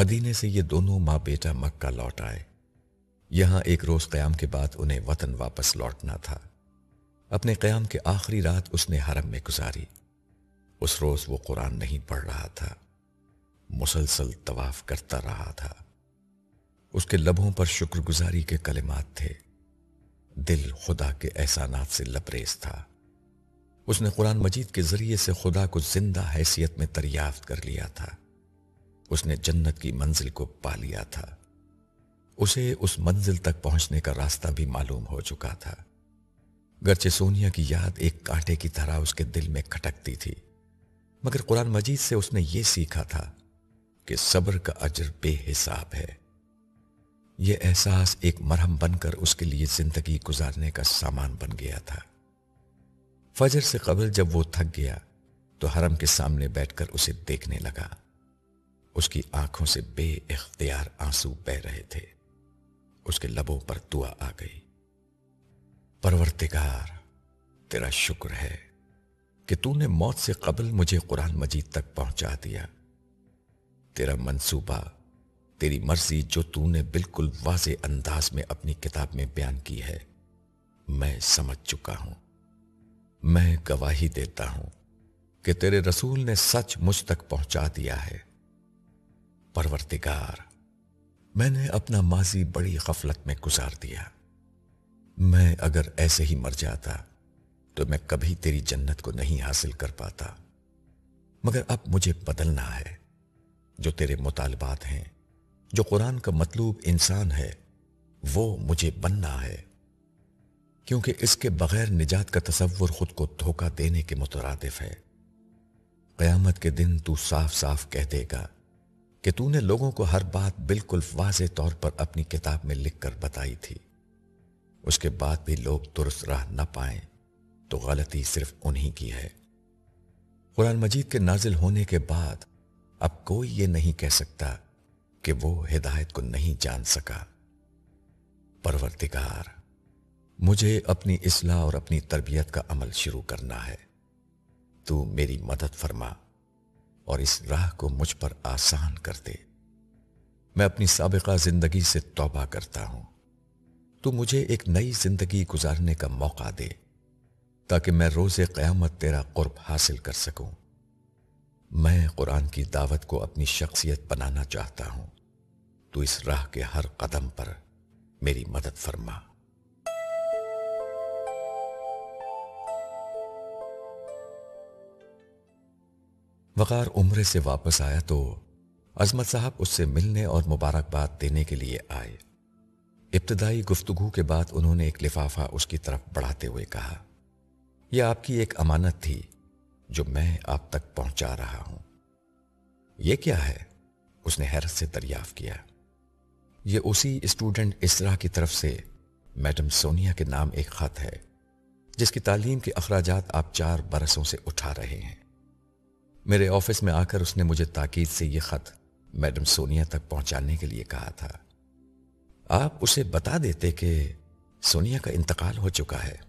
مدینے سے یہ دونوں ماں بیٹا مکہ لوٹ آئے۔ یہاں ایک روز قیام کے بعد انہیں وطن واپس لوٹنا تھا۔ اپنے قیام کے آخری رات اس نے حرم میں گزاری۔ اس روز وہ قرآن نہیں پڑھ رہا تھا، مسلسل طواف کرتا رہا تھا۔ اس کے لبوں پر شکر گزاری کے کلمات تھے، دل خدا کے احسانات سے لبریز تھا۔ اس نے قرآن مجید کے ذریعے سے خدا کو زندہ حیثیت میں دریافت کر لیا تھا۔ اس نے جنت کی منزل کو پا لیا تھا۔ اسے اس منزل تک پہنچنے کا راستہ بھی معلوم ہو چکا تھا، گرچہ سونیا کی یاد ایک کانٹے کی طرح اس کے دل میں کھٹکتی تھی، مگر قرآن مجید سے اس نے یہ سیکھا تھا کہ صبر کا اجر بے حساب ہے۔ یہ احساس ایک مرہم بن کر اس کے لیے زندگی گزارنے کا سامان بن گیا تھا۔ فجر سے قبل جب وہ تھک گیا تو حرم کے سامنے بیٹھ کر اسے دیکھنے لگا۔ اس کی آنکھوں سے بے اختیار آنسو بہہ رہے تھے۔ اس کے لبوں پر دعا آ گئی، پروردگار تیرا شکر ہے کہ تو نے موت سے قبل مجھے قرآن مجید تک پہنچا دیا۔ تیرا منصوبہ، تیری مرضی جو تو نے بالکل واضح انداز میں اپنی کتاب میں بیان کی ہے، میں سمجھ چکا ہوں۔ میں گواہی دیتا ہوں کہ تیرے رسول نے سچ مجھ تک پہنچا دیا ہے۔ پروردگار، میں نے اپنا ماضی بڑی غفلت میں گزار دیا۔ میں اگر ایسے ہی مر جاتا تو میں کبھی تیری جنت کو نہیں حاصل کر پاتا، مگر اب مجھے بدلنا ہے۔ جو تیرے مطالبات ہیں، جو قرآن کا مطلوب انسان ہے، وہ مجھے بننا ہے، کیونکہ اس کے بغیر نجات کا تصور خود کو دھوکہ دینے کے مترادف ہے۔ قیامت کے دن تو صاف صاف کہہ دے گا کہ تو نے لوگوں کو ہر بات بالکل واضح طور پر اپنی کتاب میں لکھ کر بتائی تھی۔ اس کے بعد بھی لوگ درست راہ نہ پائیں تو غلطی صرف انہی کی ہے۔ قرآن مجید کے نازل ہونے کے بعد اب کوئی یہ نہیں کہہ سکتا کہ وہ ہدایت کو نہیں جان سکا۔ پروردگار، مجھے اپنی اصلاح اور اپنی تربیت کا عمل شروع کرنا ہے۔ تو میری مدد فرما اور اس راہ کو مجھ پر آسان کر دے۔ میں اپنی سابقہ زندگی سے توبہ کرتا ہوں۔ تو مجھے ایک نئی زندگی گزارنے کا موقع دے تاکہ میں روز قیامت تیرا قرب حاصل کر سکوں۔ میں قرآن کی دعوت کو اپنی شخصیت بنانا چاہتا ہوں۔ تو اس راہ کے ہر قدم پر میری مدد فرما۔ وقار عمرے سے واپس آیا تو عظمت صاحب اس سے ملنے اور مبارکباد دینے کے لیے آئے۔ ابتدائی گفتگو کے بعد انہوں نے ایک لفافہ اس کی طرف بڑھاتے ہوئے کہا، یہ آپ کی ایک امانت تھی جو میں آپ تک پہنچا رہا ہوں۔ یہ کیا ہے؟ اس نے حیرت سے دریافت کیا۔ یہ اسی اسٹوڈنٹ اسرا کی طرف سے میڈم سونیا کے نام ایک خط ہے جس کی تعلیم کے اخراجات آپ 4 برسوں سے اٹھا رہے ہیں۔ میرے آفس میں آ کر اس نے مجھے تاکید سے یہ خط میڈم سونیا تک پہنچانے کے لیے کہا تھا۔ آپ اسے بتا دیتے کہ سونیا کا انتقال ہو چکا ہے۔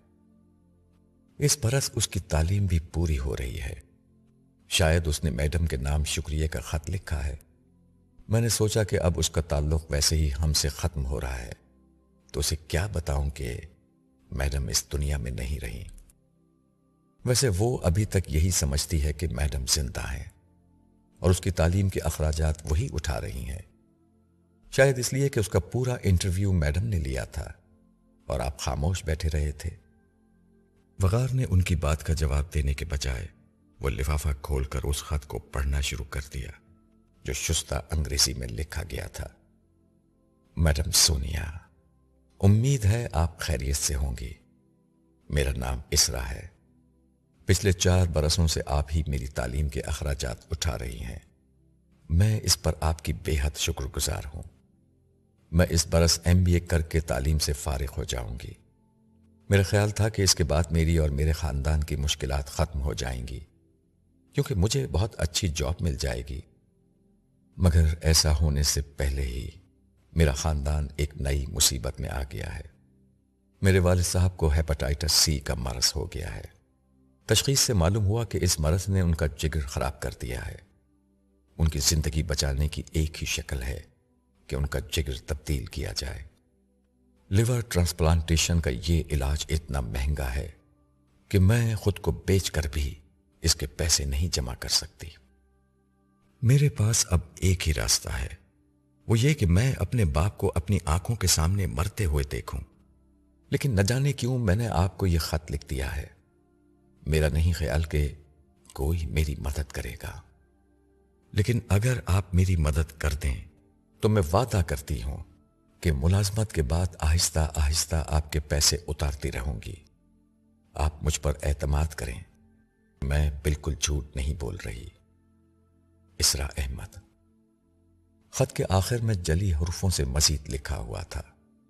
اس برس اس کی تعلیم بھی پوری ہو رہی ہے۔ شاید اس نے میڈم کے نام شکریہ کا خط لکھا ہے۔ میں نے سوچا کہ اب اس کا تعلق ویسے ہی ہم سے ختم ہو رہا ہے تو اسے کیا بتاؤں کہ میڈم اس دنیا میں نہیں رہی۔ ویسے وہ ابھی تک یہی سمجھتی ہے کہ میڈم زندہ ہیں اور اس کی تعلیم کے اخراجات وہی اٹھا رہی ہیں، شاید اس لیے کہ اس کا پورا انٹرویو میڈم نے لیا تھا اور آپ خاموش بیٹھے رہے تھے۔ وقار نے ان کی بات کا جواب دینے کے بجائے وہ لفافہ کھول کر اس خط کو پڑھنا شروع کر دیا جو شستہ انگریزی میں لکھا گیا تھا۔ میڈم سونیا، امید ہے آپ خیریت سے ہوں گی۔ میرا نام اسرا ہے۔ پچھلے 4 برسوں سے آپ ہی میری تعلیم کے اخراجات اٹھا رہی ہیں۔ میں اس پر آپ کی بے حد شکر گزار ہوں۔ میں اس برس MBA کر کے تعلیم سے فارغ ہو جاؤں گی۔ میرا خیال تھا کہ اس کے بعد میری اور میرے خاندان کی مشکلات ختم ہو جائیں گی کیونکہ مجھے بہت اچھی جاب مل جائے گی، مگر ایسا ہونے سے پہلے ہی میرا خاندان ایک نئی مصیبت میں آ گیا ہے۔ میرے والد صاحب کو ہیپاٹائٹس C کا مرض ہو گیا ہے۔ تشخیص سے معلوم ہوا کہ اس مرض نے ان کا جگر خراب کر دیا ہے۔ ان کی زندگی بچانے کی ایک ہی شکل ہے کہ ان کا جگر تبدیل کیا جائے۔ لیور ٹرانسپلانٹیشن کا یہ علاج اتنا مہنگا ہے کہ میں خود کو بیچ کر بھی اس کے پیسے نہیں جمع کر سکتی۔ میرے پاس اب ایک ہی راستہ ہے، وہ یہ کہ میں اپنے باپ کو اپنی آنکھوں کے سامنے مرتے ہوئے دیکھوں۔ لیکن نہ جانے کیوں میں نے آپ کو یہ خط لکھ دیا ہے۔ میرا نہیں خیال کہ کوئی میری مدد کرے گا، لیکن اگر آپ میری مدد کر دیں تو میں وعدہ کرتی ہوں کہ ملازمت کے بعد آہستہ آہستہ آپ کے پیسے اتارتی رہوں گی۔ آپ مجھ پر اعتماد کریں، میں بالکل جھوٹ نہیں بول رہی۔ اسرا احمد۔ خط کے آخر میں جلی حروفوں سے مزید لکھا ہوا تھا،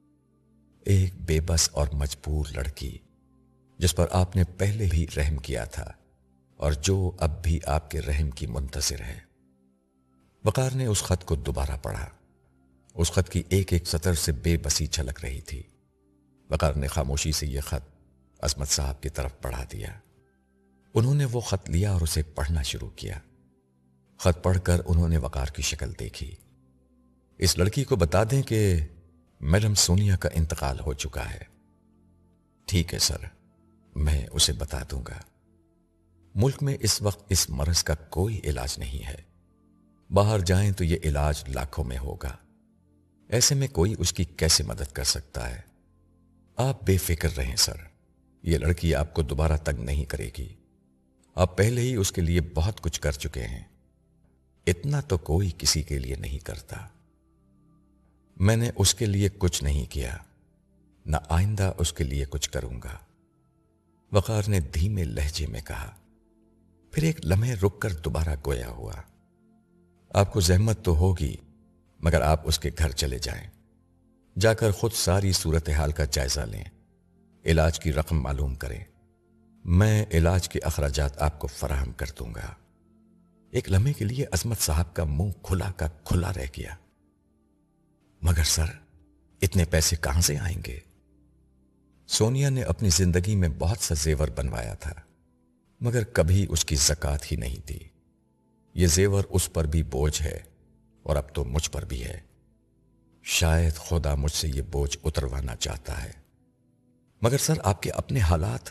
ایک بے بس اور مجبور لڑکی جس پر آپ نے پہلے ہی رحم کیا تھا اور جو اب بھی آپ کے رحم کی منتظر ہے۔ وقار نے اس خط کو دوبارہ پڑھا۔ اس خط کی ایک ایک سطر سے بے بسی چھلک رہی تھی۔ وقار نے خاموشی سے یہ خط عظمت صاحب کی طرف بڑھا دیا۔ انہوں نے وہ خط لیا اور اسے پڑھنا شروع کیا۔ خط پڑھ کر انہوں نے وقار کی شکل دیکھی۔ اس لڑکی کو بتا دیں کہ میڈم سونیا کا انتقال ہو چکا ہے۔ ٹھیک ہے سر، میں اسے بتا دوں گا۔ ملک میں اس وقت اس مرض کا کوئی علاج نہیں ہے، باہر جائیں تو یہ علاج لاکھوں میں ہوگا، ایسے میں کوئی اس کی کیسے مدد کر سکتا ہے؟ آپ بے فکر رہیں سر، یہ لڑکی آپ کو دوبارہ تنگ نہیں کرے گی، آپ پہلے ہی اس کے لیے بہت کچھ کر چکے ہیں، اتنا تو کوئی کسی کے لیے نہیں کرتا۔ میں نے اس کے لیے کچھ نہیں کیا، نہ آئندہ اس کے لیے کچھ کروں گا، وقار نے دھیمے لہجے میں کہا۔ پھر ایک لمحے رک کر دوبارہ گویا ہوا۔ آپ کو زحمت تو ہوگی، مگر آپ اس کے گھر چلے جائیں، جا کر خود ساری صورتحال کا جائزہ لیں، علاج کی رقم معلوم کریں، میں علاج کے اخراجات آپ کو فراہم کر دوں گا۔ ایک لمحے کے لیے عظمت صاحب کا منہ کھلا کا کھلا رہ گیا۔ مگر سر، اتنے پیسے کہاں سے آئیں گے؟ سونیا نے اپنی زندگی میں بہت سا زیور بنوایا تھا، مگر کبھی اس کی زکوٰۃ ہی نہیں دی۔ یہ زیور اس پر بھی بوجھ ہے اور اب تو مجھ پر بھی ہے۔ شاید خدا مجھ سے یہ بوجھ اتروانا چاہتا ہے، مگر سر آپ کے اپنے حالات۔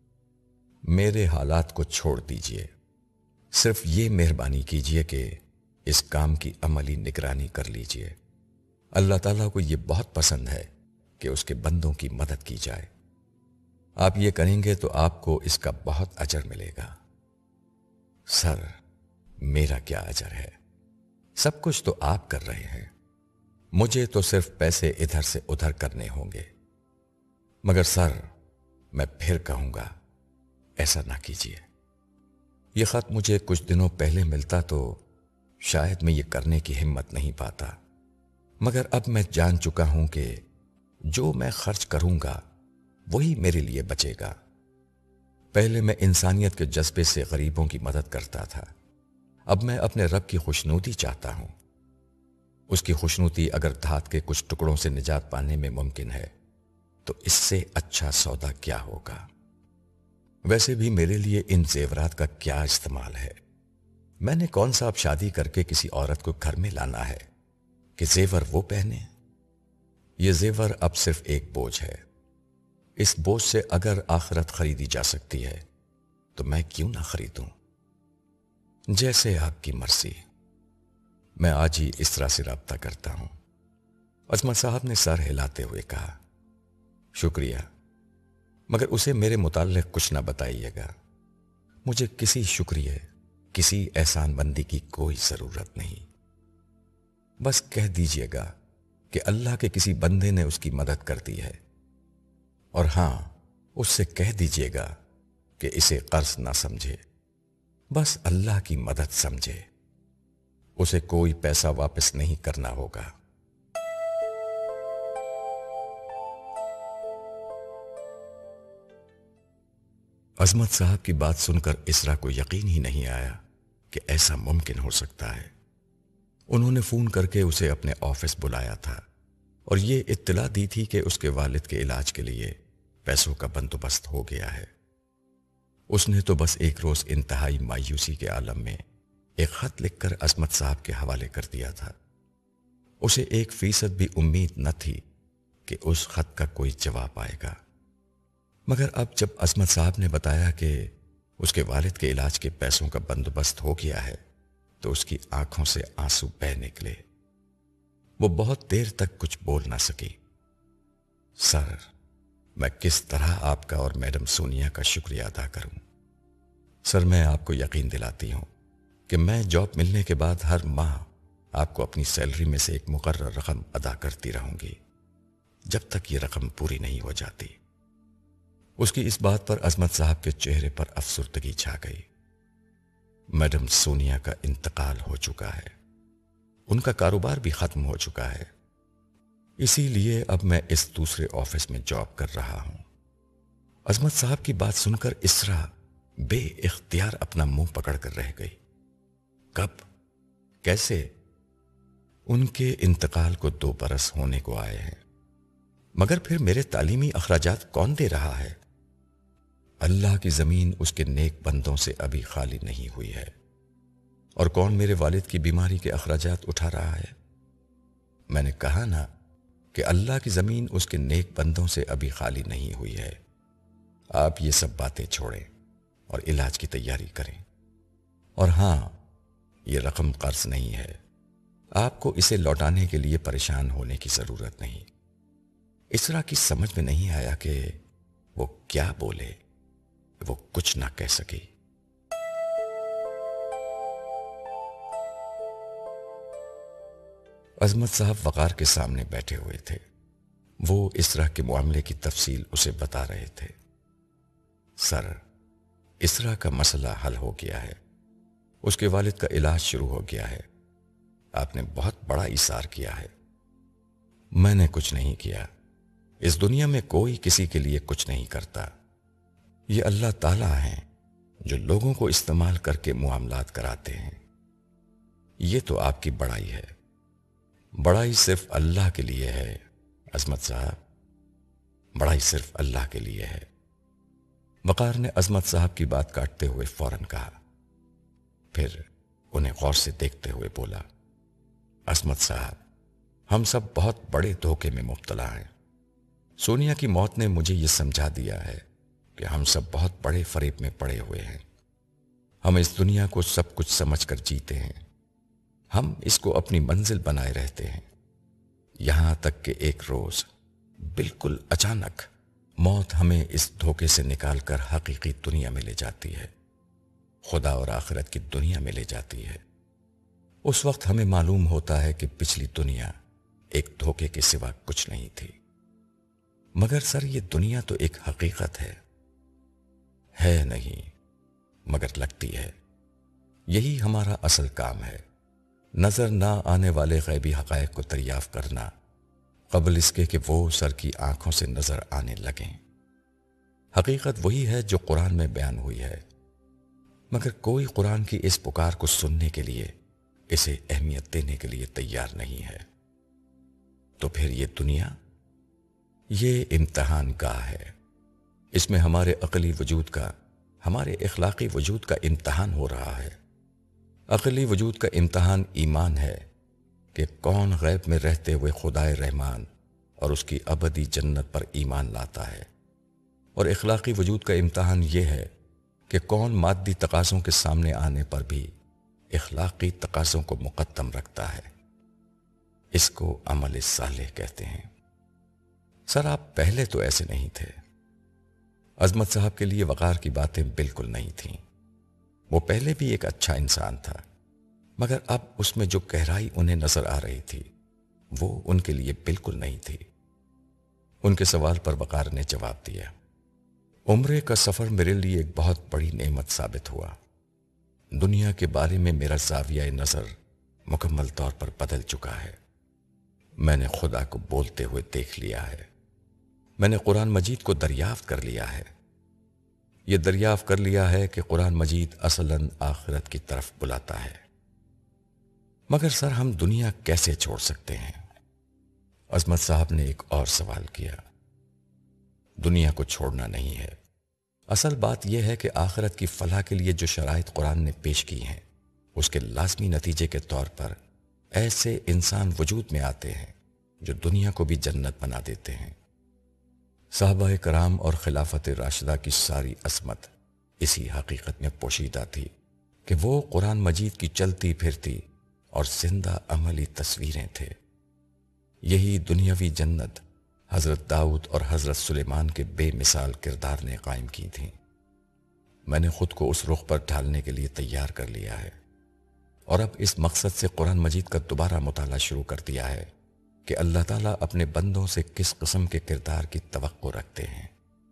میرے حالات کو چھوڑ دیجئے، صرف یہ مہربانی کیجئے کہ اس کام کی عملی نگرانی کر لیجئے۔ اللہ تعالیٰ کو یہ بہت پسند ہے کہ اس کے بندوں کی مدد کی جائے۔ آپ یہ کریں گے تو آپ کو اس کا بہت اجر ملے گا۔ سر، میرا کیا اجر ہے؟ سب کچھ تو آپ کر رہے ہیں، مجھے تو صرف پیسے ادھر سے ادھر کرنے ہوں گے۔ مگر سر، میں پھر کہوں گا، ایسا نہ کیجیے۔ یہ خط مجھے کچھ دنوں پہلے ملتا تو شاید میں یہ کرنے کی ہمت نہیں پاتا، مگر اب میں جان چکا ہوں کہ جو میں خرچ کروں گا وہی میرے لیے بچے گا۔ پہلے میں انسانیت کے جذبے سے غریبوں کی مدد کرتا تھا، اب میں اپنے رب کی خوشنودی چاہتا ہوں۔ اس کی خوشنودی اگر دھات کے کچھ ٹکڑوں سے نجات پانے میں ممکن ہے تو اس سے اچھا سودا کیا ہوگا؟ ویسے بھی میرے لیے ان زیورات کا کیا استعمال ہے؟ میں نے کون سا اب شادی کر کے کسی عورت کو گھر میں لانا ہے کہ زیور وہ پہنے؟ یہ زیور اب صرف ایک بوجھ ہے۔ اس بوجھ سے اگر آخرت خریدی جا سکتی ہے تو میں کیوں نہ خریدوں؟ جیسے آپ کی مرضی۔ میں آج ہی اس طرح سے رابطہ کرتا ہوں۔ عظمت صاحب نے سر ہلاتے ہوئے کہا، شکریہ، مگر اسے میرے متعلق کچھ نہ بتائیے گا۔ مجھے کسی شکریہ، کسی احسان بندی کی کوئی ضرورت نہیں۔ بس کہہ دیجئے گا کہ اللہ کے کسی بندے نے اس کی مدد کر دی ہے، اور ہاں، اس سے کہہ دیجئے گا کہ اسے قرض نہ سمجھے، بس اللہ کی مدد سمجھے۔ اسے کوئی پیسہ واپس نہیں کرنا ہوگا۔ عظمت صاحب کی بات سن کر اسرا کو یقین ہی نہیں آیا کہ ایسا ممکن ہو سکتا ہے۔ انہوں نے فون کر کے اسے اپنے آفس بلایا تھا اور یہ اطلاع دی تھی کہ اس کے والد کے علاج کے لیے پیسوں کا بندوبست ہو گیا ہے۔ اس نے تو بس ایک روز انتہائی مایوسی کے عالم میں ایک خط لکھ کر عظمت صاحب کے حوالے کر دیا تھا۔ اسے 1% بھی امید نہ تھی کہ اس خط کا کوئی جواب آئے گا، مگر اب جب عظمت صاحب نے بتایا کہ اس کے والد کے علاج کے پیسوں کا بندوبست ہو گیا ہے تو اس کی آنکھوں سے آنسو بہہ نکلے۔ وہ بہت دیر تک کچھ بول نہ سکی۔ سر، میں کس طرح آپ کا اور میڈم سونیا کا شکریہ ادا کروں؟ سر، میں آپ کو یقین دلاتی ہوں کہ میں جاب ملنے کے بعد ہر ماہ آپ کو اپنی سیلری میں سے ایک مقرر رقم ادا کرتی رہوں گی جب تک یہ رقم پوری نہیں ہو جاتی۔ اس کی اس بات پر عظمت صاحب کے چہرے پر افسردگی چھا گئی۔ میڈم سونیا کا انتقال ہو چکا ہے، ان کا کاروبار بھی ختم ہو چکا ہے، اسی لیے اب میں اس دوسرے آفس میں جاب کر رہا ہوں۔ عظمت صاحب کی بات سن کر اسرا بے اختیار اپنا منہ پکڑ کر رہ گئی۔ کب؟ کیسے؟ ان کے انتقال کو 2 برس ہونے کو آئے ہیں، مگر پھر میرے تعلیمی اخراجات کون دے رہا ہے؟ اللہ کی زمین اس کے نیک بندوں سے ابھی خالی نہیں ہوئی ہے، اور کون میرے والد کی بیماری کے اخراجات اٹھا رہا ہے؟ میں نے کہا نا کہ اللہ کی زمین اس کے نیک بندوں سے ابھی خالی نہیں ہوئی ہے۔ آپ یہ سب باتیں چھوڑیں اور علاج کی تیاری کریں۔ اور ہاں، یہ رقم قرض نہیں ہے، آپ کو اسے لوٹانے کے لیے پریشان ہونے کی ضرورت نہیں۔ اسرا کی سمجھ میں نہیں آیا کہ وہ کیا بولے، وہ کچھ نہ کہہ سکی۔ عظمت صاحب وقار کے سامنے بیٹھے ہوئے تھے۔ وہ اسرا کے معاملے کی تفصیل اسے بتا رہے تھے۔ سر، اسرا کا مسئلہ حل ہو گیا ہے، اس کے والد کا علاج شروع ہو گیا ہے۔ آپ نے بہت بڑا ایثار کیا ہے۔ میں نے کچھ نہیں کیا، اس دنیا میں کوئی کسی کے لیے کچھ نہیں کرتا۔ یہ اللہ تعالیٰ ہیں جو لوگوں کو استعمال کر کے معاملات کراتے ہیں۔ یہ تو آپ کی بڑائی ہے، بڑائی صرف اللہ کے لیے ہے عظمت صاحب، بڑائی صرف اللہ کے لیے ہے۔ وقار نے عظمت صاحب کی بات کاٹتے ہوئے فوراً کہا، پھر انہیں غور سے دیکھتے ہوئے بولا، عظمت صاحب، ہم سب بہت بڑے دھوکے میں مبتلا ہیں۔ سونیا کی موت نے مجھے یہ سمجھا دیا ہے کہ ہم سب بہت بڑے فریب میں پڑے ہوئے ہیں۔ ہم اس دنیا کو سب کچھ سمجھ کر جیتے ہیں، ہم اس کو اپنی منزل بنائے رہتے ہیں، یہاں تک کہ ایک روز بالکل اچانک موت ہمیں اس دھوکے سے نکال کر حقیقی دنیا میں لے جاتی ہے، خدا اور آخرت کی دنیا میں لے جاتی ہے۔ اس وقت ہمیں معلوم ہوتا ہے کہ پچھلی دنیا ایک دھوکے کے سوا کچھ نہیں تھی۔ مگر سر، یہ دنیا تو ایک حقیقت ہے نہیں، مگر لگتی ہے۔ یہی ہمارا اصل کام ہے، نظر نہ آنے والے غیبی حقائق کو دریافت کرنا قبل اس کے کہ وہ سر کی آنکھوں سے نظر آنے لگیں۔ حقیقت وہی ہے جو قرآن میں بیان ہوئی ہے، مگر کوئی قرآن کی اس پکار کو سننے کے لیے، اسے اہمیت دینے کے لیے تیار نہیں ہے۔ تو پھر یہ دنیا، یہ امتحان گاہ ہے، اس میں ہمارے عقلی وجود کا، ہمارے اخلاقی وجود کا امتحان ہو رہا ہے۔ عقلی وجود کا امتحان ایمان ہے کہ کون غیب میں رہتے ہوئے خدائے رحمان اور اس کی ابدی جنت پر ایمان لاتا ہے، اور اخلاقی وجود کا امتحان یہ ہے کہ کون مادی تقاضوں کے سامنے آنے پر بھی اخلاقی تقاضوں کو مقدم رکھتا ہے۔ اس کو عمل صالح کہتے ہیں۔ سر، آپ پہلے تو ایسے نہیں تھے۔ عظمت صاحب کے لیے وقار کی باتیں بالکل نہیں تھیں۔ وہ پہلے بھی ایک اچھا انسان تھا، مگر اب اس میں جو گہرائی انہیں نظر آ رہی تھی وہ ان کے لیے بالکل نہیں تھی۔ ان کے سوال پر وقار نے جواب دیا، عمرے کا سفر میرے لیے ایک بہت بڑی نعمت ثابت ہوا۔ دنیا کے بارے میں میرا زاویہ نظر مکمل طور پر بدل چکا ہے۔ میں نے خدا کو بولتے ہوئے دیکھ لیا ہے، میں نے قرآن مجید کو دریافت کر لیا ہے۔ یہ دریافت کر لیا ہے کہ قرآن مجید اصلاً آخرت کی طرف بلاتا ہے۔ مگر سر، ہم دنیا کیسے چھوڑ سکتے ہیں؟ عظمت صاحب نے ایک اور سوال کیا۔ دنیا کو چھوڑنا نہیں ہے، اصل بات یہ ہے کہ آخرت کی فلاح کے لیے جو شرائط قرآن نے پیش کی ہیں اس کے لازمی نتیجے کے طور پر ایسے انسان وجود میں آتے ہیں جو دنیا کو بھی جنت بنا دیتے ہیں۔ صحابہ کرام اور خلافت راشدہ کی ساری عظمت اسی حقیقت میں پوشیدہ تھی کہ وہ قرآن مجید کی چلتی پھرتی اور زندہ عملی تصویریں تھے۔ یہی دنیاوی جنت حضرت داؤد اور حضرت سلیمان کے بے مثال کردار نے قائم کی تھی۔ میں نے خود کو اس رخ پر ڈھالنے کے لیے تیار کر لیا ہے، اور اب اس مقصد سے قرآن مجید کا دوبارہ مطالعہ شروع کر دیا ہے کہ اللہ تعالیٰ اپنے بندوں سے کس قسم کے کردار کی توقع رکھتے ہیں۔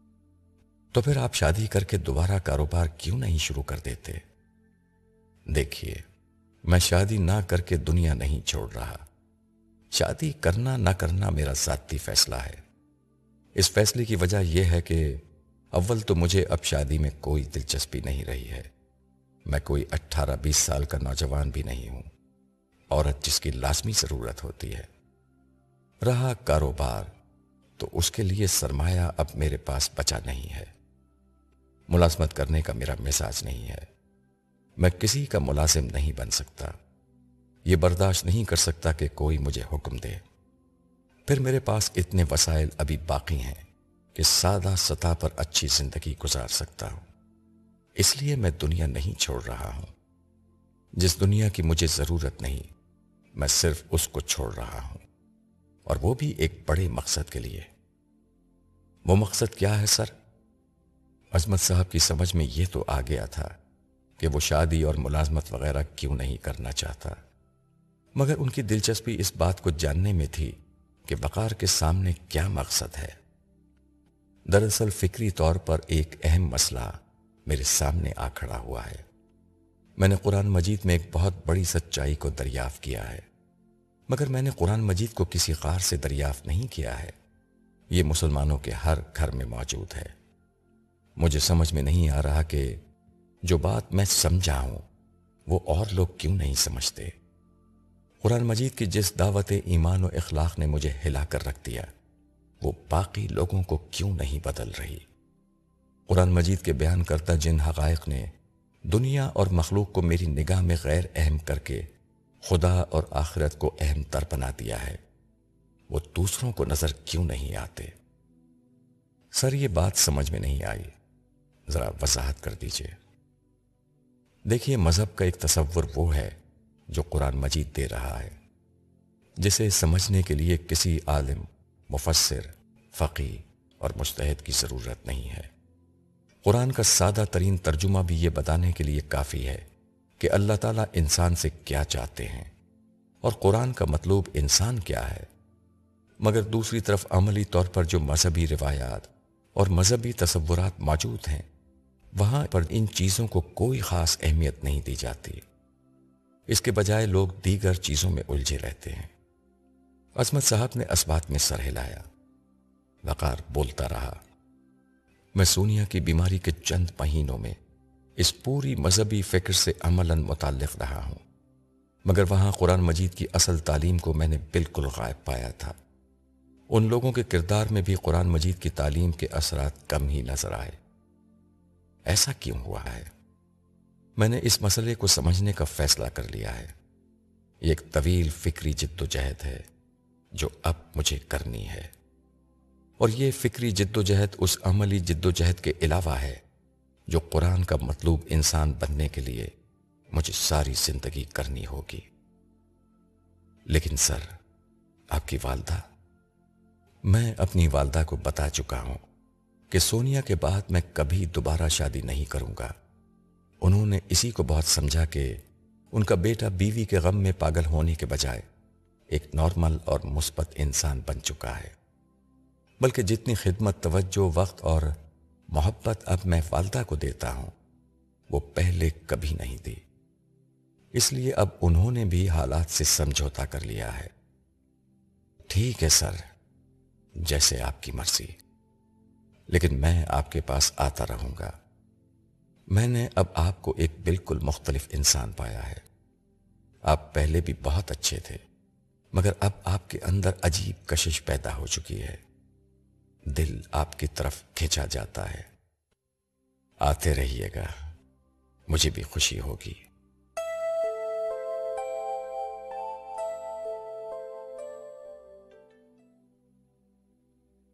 تو پھر آپ شادی کر کے دوبارہ کاروبار کیوں نہیں شروع کر دیتے؟ دیکھیے، میں شادی نہ کر کے دنیا نہیں چھوڑ رہا۔ شادی کرنا نہ کرنا میرا ذاتی فیصلہ ہے۔ اس فیصلے کی وجہ یہ ہے کہ اول تو مجھے اب شادی میں کوئی دلچسپی نہیں رہی ہے۔ میں کوئی 18-20 سال کا نوجوان بھی نہیں ہوں، عورت جس کی لازمی ضرورت ہوتی ہے۔ رہا کاروبار، تو اس کے لیے سرمایہ اب میرے پاس بچا نہیں ہے۔ ملازمت کرنے کا میرا مزاج نہیں ہے۔ میں کسی کا ملازم نہیں بن سکتا۔ یہ برداشت نہیں کر سکتا کہ کوئی مجھے حکم دے۔ پھر میرے پاس اتنے وسائل ابھی باقی ہیں کہ سادہ سطح پر اچھی زندگی گزار سکتا ہوں۔ اس لیے میں دنیا نہیں چھوڑ رہا ہوں۔ جس دنیا کی مجھے ضرورت نہیں، میں صرف اس کو چھوڑ رہا ہوں، اور وہ بھی ایک بڑے مقصد کے لیے۔ وہ مقصد کیا ہے سر؟ عظمت صاحب کی سمجھ میں یہ تو آ گیا تھا کہ وہ شادی اور ملازمت وغیرہ کیوں نہیں کرنا چاہتا، مگر ان کی دلچسپی اس بات کو جاننے میں تھی کہ وقار کے سامنے کیا مقصد ہے۔ دراصل فکری طور پر ایک اہم مسئلہ میرے سامنے آ کھڑا ہوا ہے۔ میں نے قرآن مجید میں ایک بہت بڑی سچائی کو دریافت کیا ہے، مگر میں نے قرآن مجید کو کسی غار سے دریافت نہیں کیا ہے۔ یہ مسلمانوں کے ہر گھر میں موجود ہے۔ مجھے سمجھ میں نہیں آ رہا کہ جو بات میں سمجھا ہوں وہ اور لوگ کیوں نہیں سمجھتے۔ قرآن مجید کی جس دعوت ایمان و اخلاق نے مجھے ہلا کر رکھ دیا، وہ باقی لوگوں کو کیوں نہیں بدل رہی؟ قرآن مجید کے بیان کرتا جن حقائق نے دنیا اور مخلوق کو میری نگاہ میں غیر اہم کر کے خدا اور آخرت کو اہم تر بنا دیا ہے، وہ دوسروں کو نظر کیوں نہیں آتے؟ سر، یہ بات سمجھ میں نہیں آئی، ذرا وضاحت کر دیجئے۔ دیکھیے، مذہب کا ایک تصور وہ ہے جو قرآن مجید دے رہا ہے، جسے سمجھنے کے لیے کسی عالم، مفسر، فقیہ اور مجتہد کی ضرورت نہیں ہے۔ قرآن کا سادہ ترین ترجمہ بھی یہ بتانے کے لیے کافی ہے کہ اللہ تعالیٰ انسان سے کیا چاہتے ہیں اور قرآن کا مطلوب انسان کیا ہے۔ مگر دوسری طرف عملی طور پر جو مذہبی روایات اور مذہبی تصورات موجود ہیں، وہاں پر ان چیزوں کو کوئی خاص اہمیت نہیں دی جاتی۔ اس کے بجائے لوگ دیگر چیزوں میں الجھے رہتے ہیں۔ عظمت صاحب نے اس بات میں سر ہلایا۔ وقار بولتا رہا۔ میں سونیا کی بیماری کے چند مہینوں میں اس پوری مذہبی فکر سے عملاً متعلق رہا ہوں، مگر وہاں قرآن مجید کی اصل تعلیم کو میں نے بالکل غائب پایا تھا۔ ان لوگوں کے کردار میں بھی قرآن مجید کی تعلیم کے اثرات کم ہی نظر آئے۔ ایسا کیوں ہوا ہے؟ میں نے اس مسئلے کو سمجھنے کا فیصلہ کر لیا ہے۔ یہ ایک طویل فکری جد و جہد ہے جو اب مجھے کرنی ہے، اور یہ فکری جد و جہد اس عملی جد و جہد کے علاوہ ہے جو قرآن کا مطلوب انسان بننے کے لیے مجھے ساری زندگی کرنی ہوگی۔ لیکن سر، آپ کی والدہ، میں اپنی والدہ کو بتا چکا ہوں کہ سونیا کے بعد میں کبھی دوبارہ شادی نہیں کروں گا۔ انہوں نے اسی کو بہت سمجھا کہ ان کا بیٹا بیوی کے غم میں پاگل ہونے کے بجائے ایک نارمل اور مثبت انسان بن چکا ہے، بلکہ جتنی خدمت، توجہ، وقت اور محبت اب میں والدہ کو دیتا ہوں وہ پہلے کبھی نہیں دی۔ اس لیے اب انہوں نے بھی حالات سے سمجھوتا کر لیا ہے۔ ٹھیک ہے سر، جیسے آپ کی مرضی، لیکن میں آپ کے پاس آتا رہوں گا۔ میں نے اب آپ کو ایک بالکل مختلف انسان پایا ہے۔ آپ پہلے بھی بہت اچھے تھے، مگر اب آپ کے اندر عجیب کشش پیدا ہو چکی ہے۔ دل آپ کی طرف کھینچا جاتا ہے۔ آتے رہیے گا، مجھے بھی خوشی ہوگی۔